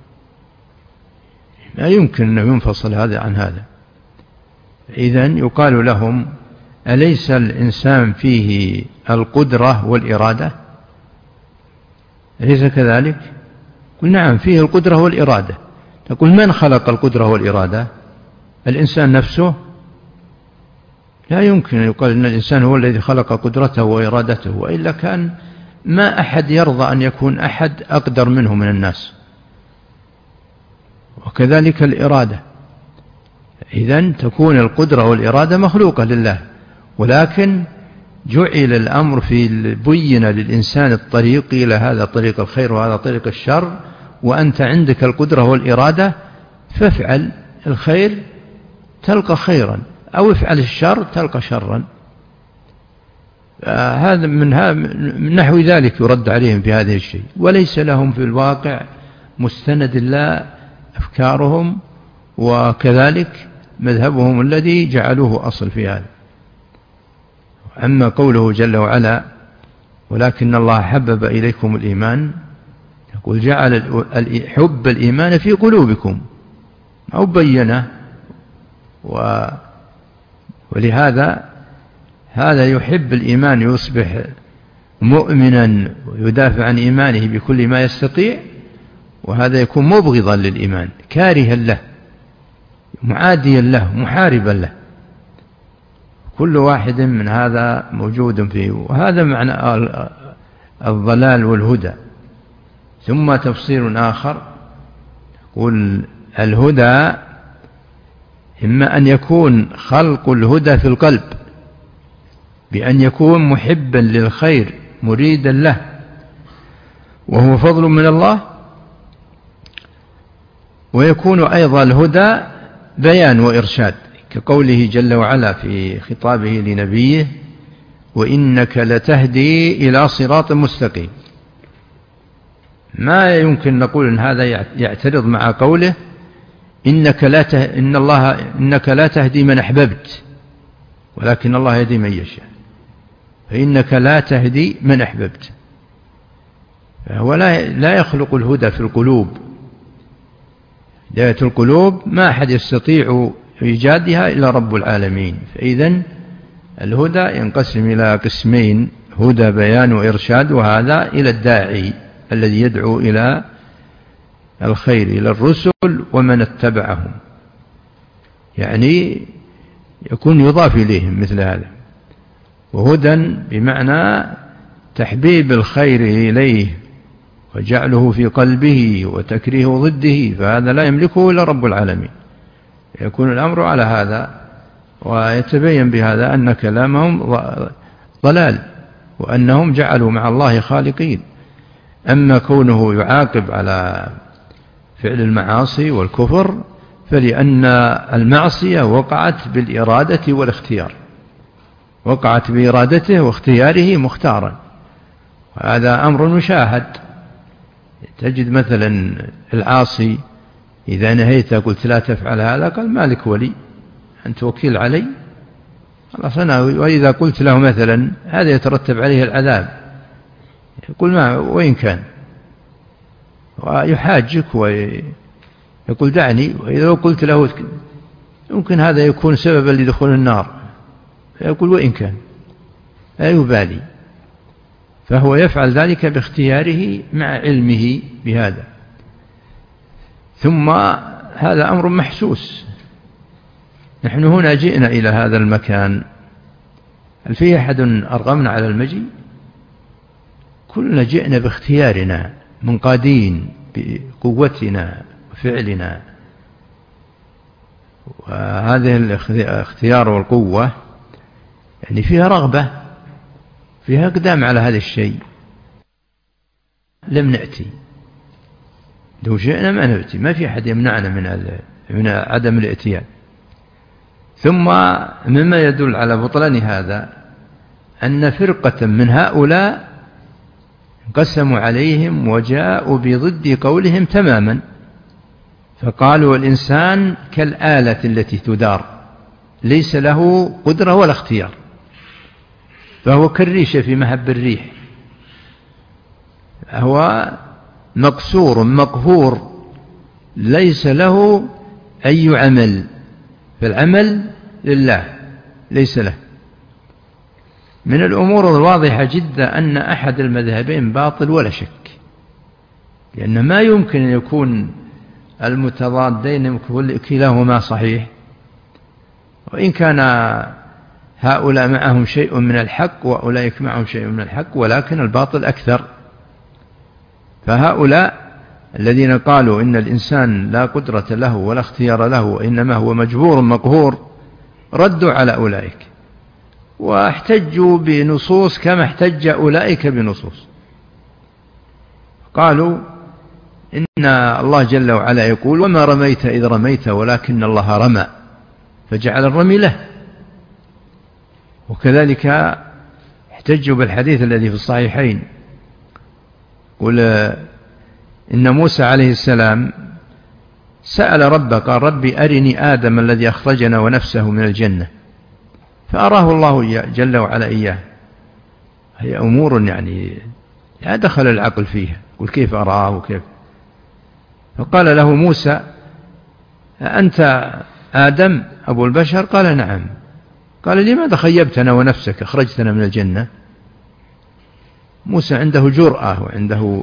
لا يمكن أن ينفصل هذا عن هذا. إذن يقال لهم أليس الإنسان فيه القدرة والإرادة؟ أليس كذلك؟ قل نعم فيه القدرة والإرادة. تقول من خلق القدرة والإرادة؟ الإنسان نفسه؟ لا يمكن أن يقال أن الإنسان هو الذي خلق قدرته وإرادته، وإلا كان ما أحد يرضى أن يكون أحد أقدر منه من الناس. وكذلك الإرادة. إذن تكون القدرة والإرادة مخلوقة لله، ولكن جعل الأمر في بين للإنسان الطريق، إلى هذا طريق الخير وهذا طريق الشر، وأنت عندك القدرة والإرادة فافعل الخير تلقى خيرا، أو افعل الشر تلقى شرا. هذا من نحو ذلك يرد عليهم في هذه الشيء، وليس لهم في الواقع مستند إلا أفكارهم، وكذلك مذهبهم الذي جعلوه أصل في هذا. أما قوله جل وعلا ولكن الله حبب إليكم الإيمان، يقول جعل حب الإيمان في قلوبكم أو بينه، ولهذا هذا يحب الإيمان يصبح مؤمنا ويدافع عن إيمانه بكل ما يستطيع، وهذا يكون مبغضا للإيمان كارها له معاديا له محاربا له. كل واحد من هذا موجود فيه، وهذا معنى الضلال والهدى. ثم تفصيل آخر يقول الهدى إما أن يكون خلق الهدى في القلب بأن يكون محبا للخير مريدا له وهو فضل من الله، ويكون أيضا الهدى بيان وإرشاد كقوله جل وعلا في خطابه لنبيه وإنك لتهدي إلى صراط مستقيم. ما يمكن نقول إن هذا يعترض مع قوله إنك لا تهدي من أحببت ولكن الله يهدي من يشاء، فإنك لا تهدي من أحببت، فهو لا يخلق الهدى في القلوب. هداية القلوب ما أحد يستطيع إيجادها إلا رب العالمين. فإذن الهدى ينقسم إلى قسمين: هدى بيان وإرشاد، وهذا إلى الداعي الذي يدعو إلى الخير، إلى الرسل ومن اتبعهم، يعني يكون يضاف إليهم مثل هذا. وهدى بمعنى تحبيب الخير إليه وجعله في قلبه وتكريه ضده، فهذا لا يملكه إلا رب العالمين. يكون الأمر على هذا، ويتبين بهذا أن كلامهم ضلال وأنهم جعلوا مع الله خالقين. أما كونه يعاقب على فعل المعاصي والكفر فلأن المعصية وقعت بالإرادة والاختيار، وقعت بإرادته واختياره مختارا، وهذا أمر مشاهد. تجد مثلا العاصي إذا نهيت قلت لا تفعل هذا قال مالك ولي، أنت وكيل علي، خلاص أنا. وإذا قلت له مثلا هذا يترتب عليه العذاب يقول ما وين كان، ويحاجك ويقول دعني. وإذا لو قلت له يمكن هذا يكون سببا لدخول النار يقول وإن كان، لا يبالي. فهو يفعل ذلك باختياره مع علمه بهذا. ثم هذا أمر محسوس. نحن هنا جئنا إلى هذا المكان، هل فيه أحد أرغمنا على المجيء؟ كلنا جئنا باختيارنا، منقادين بقوتنا وفعلنا. وهذه الاختيار والقوة يعني فيها رغبة، فيها إقدام على هذا الشيء. لم نأتي، لو شئنا ما نأتي، ما في أحد يمنعنا من عدم الاتيان. ثم مما يدل على بطلان هذا أن فرقة من هؤلاء قسموا عليهم وجاءوا بضد قولهم تماما، فقالوا الإنسان كالآلة التي تدار ليس له قدرة ولا اختيار، فهو كالريشة في مهب الريح، هو مقصور مقهور ليس له أي عمل، فالعمل لله ليس له. من الأمور الواضحة جدا أن أحد المذهبين باطل ولا شك، لأن ما يمكن أن يكون المتضادين كلاهما صحيح، وإن كان هؤلاء معهم شيء من الحق وأولئك معهم شيء من الحق، ولكن الباطل أكثر. فهؤلاء الذين قالوا إن الإنسان لا قدرة له ولا اختيار له وإنما هو مجبور مقهور ردوا على أولئك واحتجوا بنصوص كما احتج أولئك بنصوص. قالوا إن الله جل وعلا يقول وما رميت إذ رميت ولكن الله رمى فجعل الرمي له. وكذلك احتجوا بالحديث الذي في الصحيحين، قل إن موسى عليه السلام سأل ربه قال ربي أرني آدم الذي أخرجنا ونفسه من الجنة، فأراه الله جل وعلا إياه. هي أمور يعني لا دخل العقل فيها، قل كيف أراه وكيف. فقال له موسى أنت آدم أبو البشر؟ قال نعم. قال لماذا خيبتنا ونفسك أخرجتنا من الجنة؟ موسى عنده جرأة وعنده،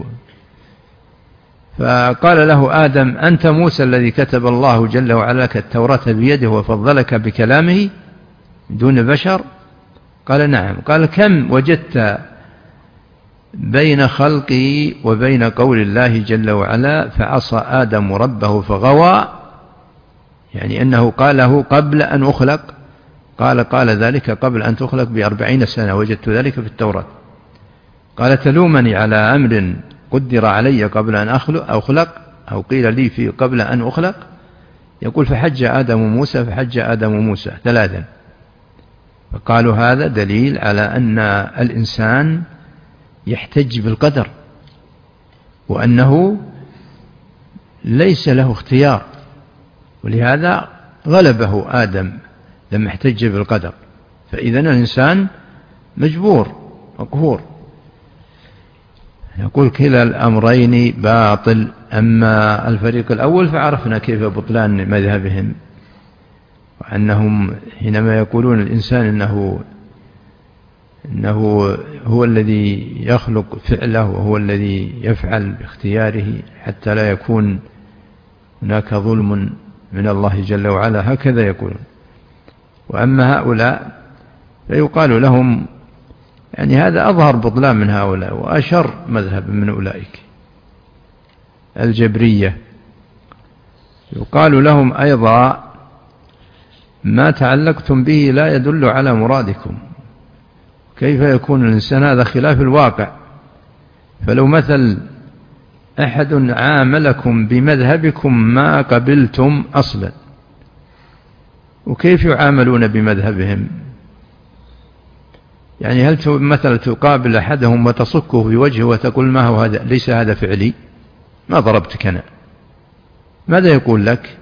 فقال له آدم أنت موسى الذي كتب الله جل وعلا لك التوراة بيده وفضلك بكلامه دون بشر؟ قال نعم. قال كم وجدت بين خلقه وبين قول الله جل وعلا فعصى آدم ربه فغوى، يعني أنه قاله قبل أن أخلق، قال ذلك قبل أن تخلق ب40 سنة، وجدت ذلك في التوراة. قال تلومني على أمر قدر علي قبل أن أخلق، أو قيل لي في قبل أن أخلق. يقول فحج آدم موسى، فحج آدم موسى 3. فقالوا هذا دليل على أن الإنسان يحتج بالقدر، وأنه ليس له اختيار، ولهذا غلبه آدم لما احتج بالقدر. فإذا الإنسان مجبور مقهور. يقول كلا الأمرين باطل. أما الفريق الأول فعرفنا كيف بطلان مذهبهم، وأنهم حينما يقولون الإنسان إنه هو الذي يخلق فعله وهو الذي يفعل باختياره حتى لا يكون هناك ظلم من الله جل وعلا، هكذا يقولون. وأما هؤلاء فيقال لهم يعني هذا أظهر بطلان من هؤلاء وأشر مذهب من أولئك، الجبرية. يقال لهم أيضا ما تعلقتم به لا يدل على مرادكم. كيف يكون الإنسان؟ هذا خلاف الواقع. فلو مثل أحد عاملكم بمذهبكم ما قبلتم أصلا، وكيف يعاملون بمذهبهم؟ يعني هل مثلا تقابل أحدهم وتصكه بوجهه وتقول ما هو هذا؟ ليس هذا فعلي، ما ضربتك أنا. ماذا يقول لك؟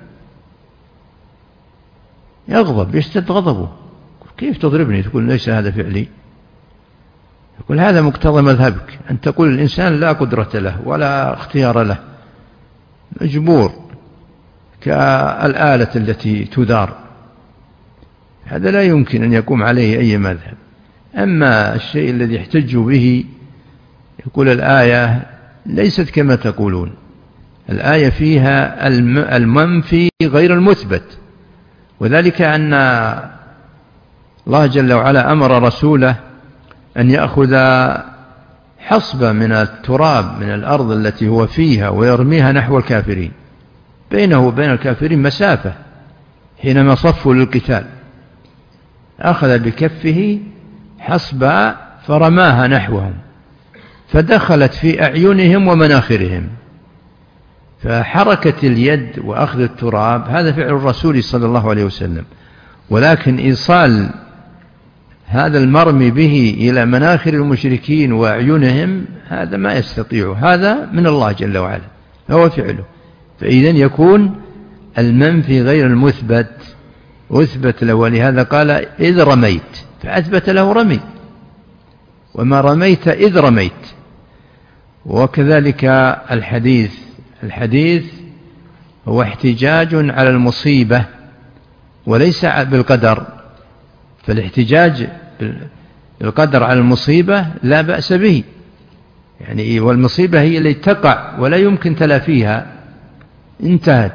يغضب، يشتد غضبه. كيف تضربني تقول ليس هذا فعلي؟ يقول هذا مقتضى مذهبك، أن تقول الإنسان لا قدرة له ولا اختيار له، مجبور كالآلة التي تدار. هذا لا يمكن أن يقوم عليه أي مذهب. أما الشيء الذي يحتج به، يقول الآية ليست كما تقولون، الآية فيها المنفي غير المثبت، وذلك أن الله جل وعلا أمر رسوله أن يأخذ حصبة من التراب من الأرض التي هو فيها ويرميها نحو الكافرين، بينه وبين الكافرين مسافة. حينما صفوا للقتال أخذ بكفه حصبة فرماها نحوهم، فدخلت في أعينهم ومناخرهم. فحركة اليد وأخذ التراب هذا فعل الرسول صلى الله عليه وسلم، ولكن إيصال هذا المرمي به إلى مناخر المشركين وأعينهم هذا ما يستطيع، هذا من الله جل وعلا، هو فعله. فإذن يكون المنفي غير المثبت أثبت له، ولهذا قال إذ رميت، فأثبت له رمي، وما رميت إذ رميت. وكذلك الحديث هو احتجاج على المصيبة وليس بالقدر. فالاحتجاج بالقدر على المصيبة لا بأس به، يعني والمصيبة هي التي تقع ولا يمكن تلافيها، انتهت.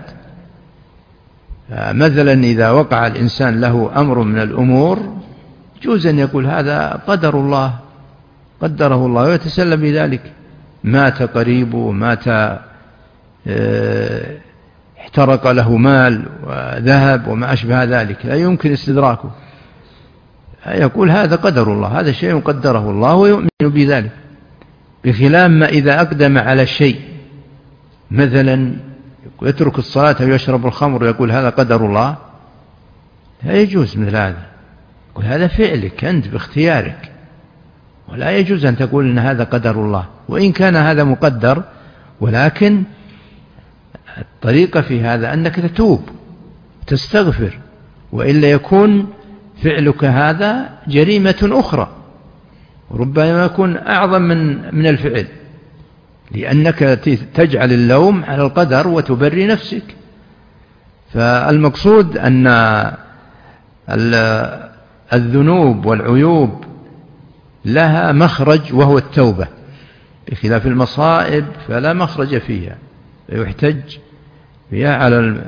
مثلا إذا وقع الإنسان له أمر من الأمور يجوز أن يقول هذا قدر الله، قدره الله، ويتسلم بذلك. مات قريبه، مات احترق له مال وذهب وما أشبه ذلك، لا يمكن استدراكه. يقول هذا قدر الله، هذا شيء قدره الله ويؤمن بذلك. بخلاف ما إذا أقدم على شيء، مثلا يترك الصلاة ويشرب الخمر ويقول هذا قدر الله، لا يجوز مثل هذا. يقول هذا فعلك أنت باختيارك، ولا يجوز أن تقول إن هذا قدر الله، وإن كان هذا مقدر. ولكن الطريقة في هذا أنك تتوب تستغفر، وإلا يكون فعلك هذا جريمة أخرى، وربما يكون أعظم من الفعل، لأنك تجعل اللوم على القدر وتبري نفسك. فالمقصود أن الذنوب والعيوب لها مخرج وهو التوبة، بخلاف المصائب فلا مخرج فيها، فيحتج فيها على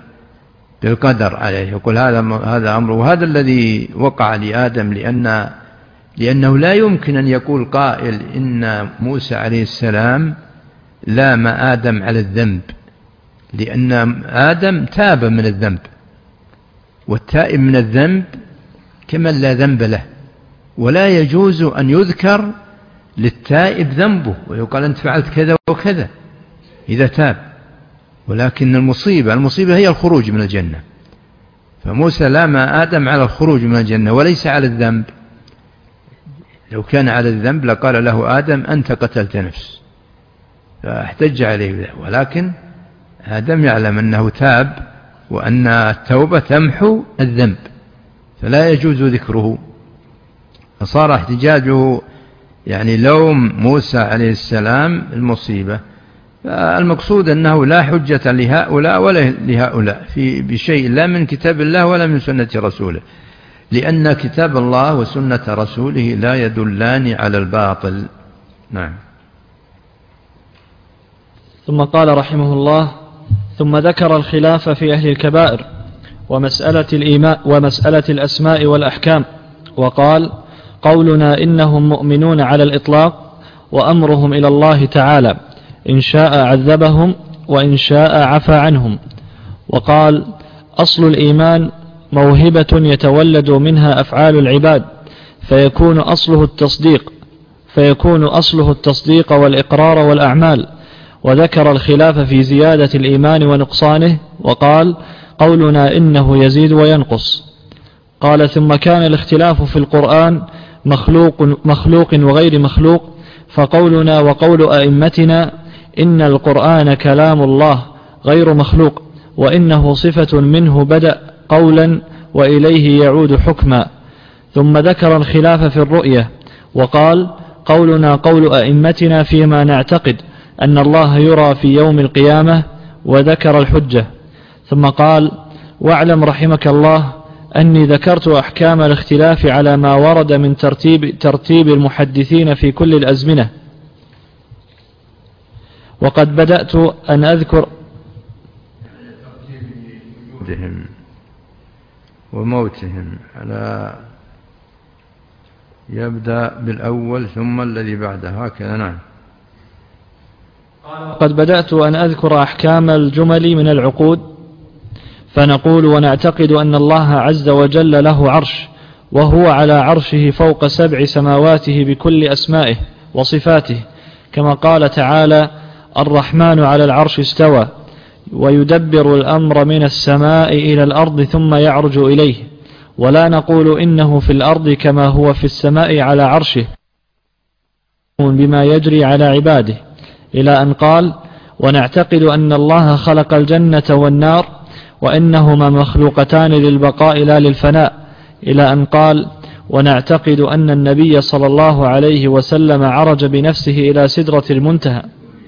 بالقدر عليه. يقول هذا أمره، وهذا الذي وقع لآدم، لأن لأنه لا يمكن أن يقول قائل إن موسى عليه السلام لام آدم على الذنب، لأن آدم تاب من الذنب، والتائب من الذنب كمن لا ذنب له، ولا يجوز أن يذكر للتائب ذنبه ويقال أنت فعلت كذا وكذا إذا تاب. ولكن المصيبة هي الخروج من الجنة، فموسى لام آدم على الخروج من الجنة وليس على الذنب. لو كان على الذنب لقال له آدم أنت قتلت نفس، فاحتج عليه، ولكن آدم يعلم أنه تاب وأن التوبة تمحو الذنب، فلا يجوز ذكره. فصار احتجاجه يعني لوم موسى عليه السلام المصيبة. فالمقصود أنه لا حجة لهؤلاء ولا لهؤلاء بشيء لا من كتاب الله ولا من سنة رسوله، لأن كتاب الله وسنة رسوله لا يدلان على الباطل. نعم. ثم قال رحمه الله: ثم ذكر الخلاف في أهل الكبائر ومسألة الإيمان ومسألة الأسماء والأحكام، وقال: قولنا إنهم مؤمنون على الإطلاق، وأمرهم إلى الله تعالى، إن شاء عذبهم وإن شاء عفى عنهم. وقال: أصل الإيمان موهبة يتولد منها أفعال العباد، فيكون أصله التصديق والإقرار والأعمال. وذكر الخلاف في زيادة الإيمان ونقصانه، وقال: قولنا إنه يزيد وينقص. قال: ثم كان الاختلاف في القرآن مخلوق وغير مخلوق، فقولنا وقول أئمتنا إن القرآن كلام الله غير مخلوق، وإنه صفة منه بدأ قولا وإليه يعود حكما. ثم ذكر الخلاف في الرؤية، وقال: قولنا قول أئمتنا فيما نعتقد أن الله يرى في يوم القيامة، وذكر الحجة. ثم قال: واعلم رحمك الله أني ذكرت أحكام الاختلاف على ما ورد من ترتيب المحدثين في كل الأزمنة، وقد بدأت أن أذكر وموتهم على يبدأ بالأول ثم الذي بعده، هكذا. نعم. قد بدأت أن أذكر أحكام الجمل من العقود، فنقول ونعتقد أن الله عز وجل له عرش، وهو على عرشه فوق 7 سماواته بكل أسمائه وصفاته، كما قال تعالى: الرحمن على العرش استوى، ويدبر الأمر من السماء إلى الأرض ثم يعرج إليه. ولا نقول إنه في الأرض كما هو في السماء على عرشه بما يجري على عباده، إلى أن قال: ونعتقد أن الله خلق الجنة والنار وإنهما مخلوقتان للبقاء لا للفناء، إلى أن قال: ونعتقد أن النبي صلى الله عليه وسلم عرج بنفسه إلى سدرة المنتهى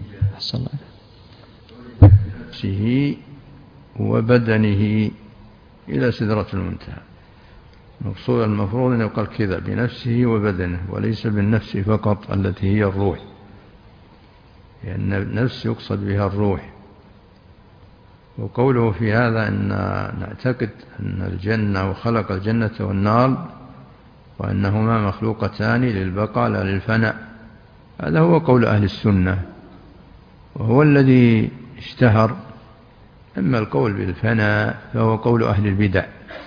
بنفسه وبدنه إلى سدرة المنتهى. المفروض أن يقال كذا: بنفسه وبدنه، وليس بالنفس فقط التي هي الروح، لأن النفس يقصد بها الروح. وقوله في هذا أن نعتقد أن الجنة وخلق الجنة والنار وأنهما مخلوقتان للبقاء لا للفناء، هذا هو قول أهل السنة، وهو الذي اشتهر. أما القول بالفناء فهو قول أهل البدع،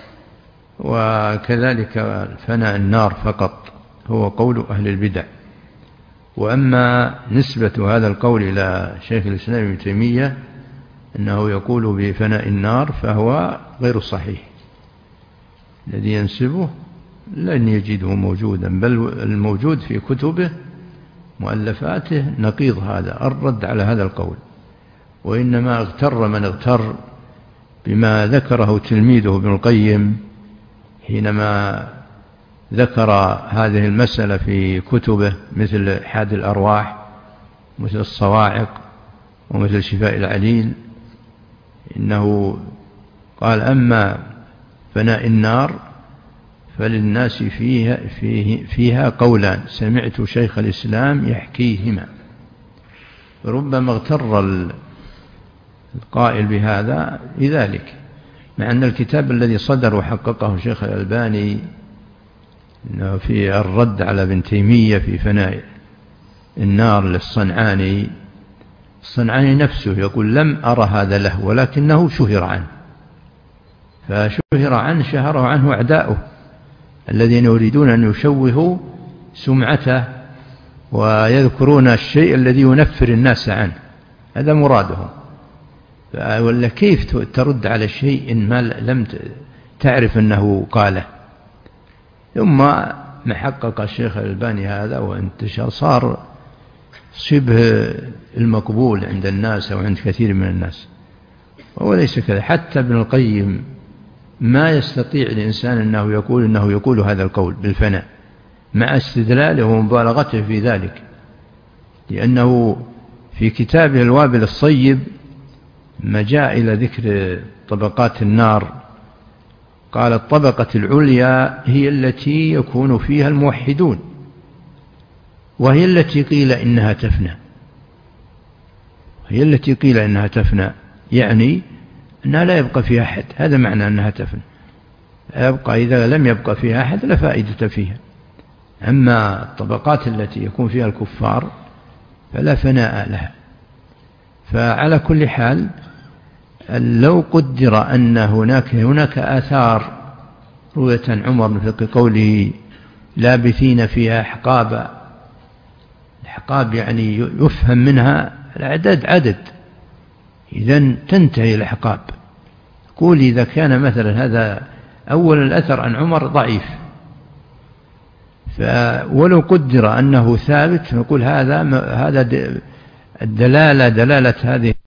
وكذلك الفناء النار فقط هو قول أهل البدع. وأما نسبة هذا القول إلى شيخ الإسلام ابن تيمية أنه يقول بفناء النار فهو غير صحيح. الذي ينسبه لن يجده موجودا، بل الموجود في كتبه مؤلفاته نقيض هذا، الرد على هذا القول. وإنما اغتر من اغتر بما ذكره تلميذه ابن القيم حينما ذكر هذه المسألة في كتبه، مثل حاد الأرواح، مثل الصواعق، ومثل شفاء العليل. إنه قال: أما فناء النار فللناس فيها قولان سمعت شيخ الإسلام يحكيهما. ربما اغتر القائل بهذا لذلك، مع أن الكتاب الذي صدر وحققه شيخ الألباني إنه في الرد على ابن تيمية في فناء النار للصنعاني، الصنعاني نفسه يقول لم أرى هذا له ولكنه شهر عنه، فشهر عنه شهره عنه أعداؤه الذين يريدون أن يشوهوا سمعته ويذكرون الشيء الذي ينفر الناس عنه، هذا مرادهم. ولا كيف ترد على شيء إن ما لم تعرف أنه قاله؟ ثم ما حقق الشيخ الألباني هذا وانتشر صار شبه المقبول عند الناس أو عند كثير من الناس، وهو ليس كذا. حتى ابن القيم ما يستطيع الإنسان أنه يقول هذا القول بالفناء مع استدلاله ومبالغته في ذلك، لأنه في كتابه الوابل الصيب ما جاء إلى ذكر طبقات النار قال الطبقة العليا هي التي يكون فيها الموحدون، وهي التي قيل إنها تفنى، هي التي قيل إنها تفنى، يعني أنها لا يبقى فيها أحد، هذا معنى أنها تفنى. يبقى إذا لم يبقى فيها أحد لا فائدة فيها. أما الطبقات التي يكون فيها الكفار فلا فناء لها. فعلى كل حال لو قدر أن هناك آثار رؤية عمر مثل قوله لابثين فيها أحقابا، الأحقاب يعني يفهم منها العدد عدد، إذن تنتهي الأحقاب. قول إذا كان مثلا هذا أول الأثر عن عمر ضعيف، ولو قدر أنه ثابت نقول هذا الدلالة دلالة هذه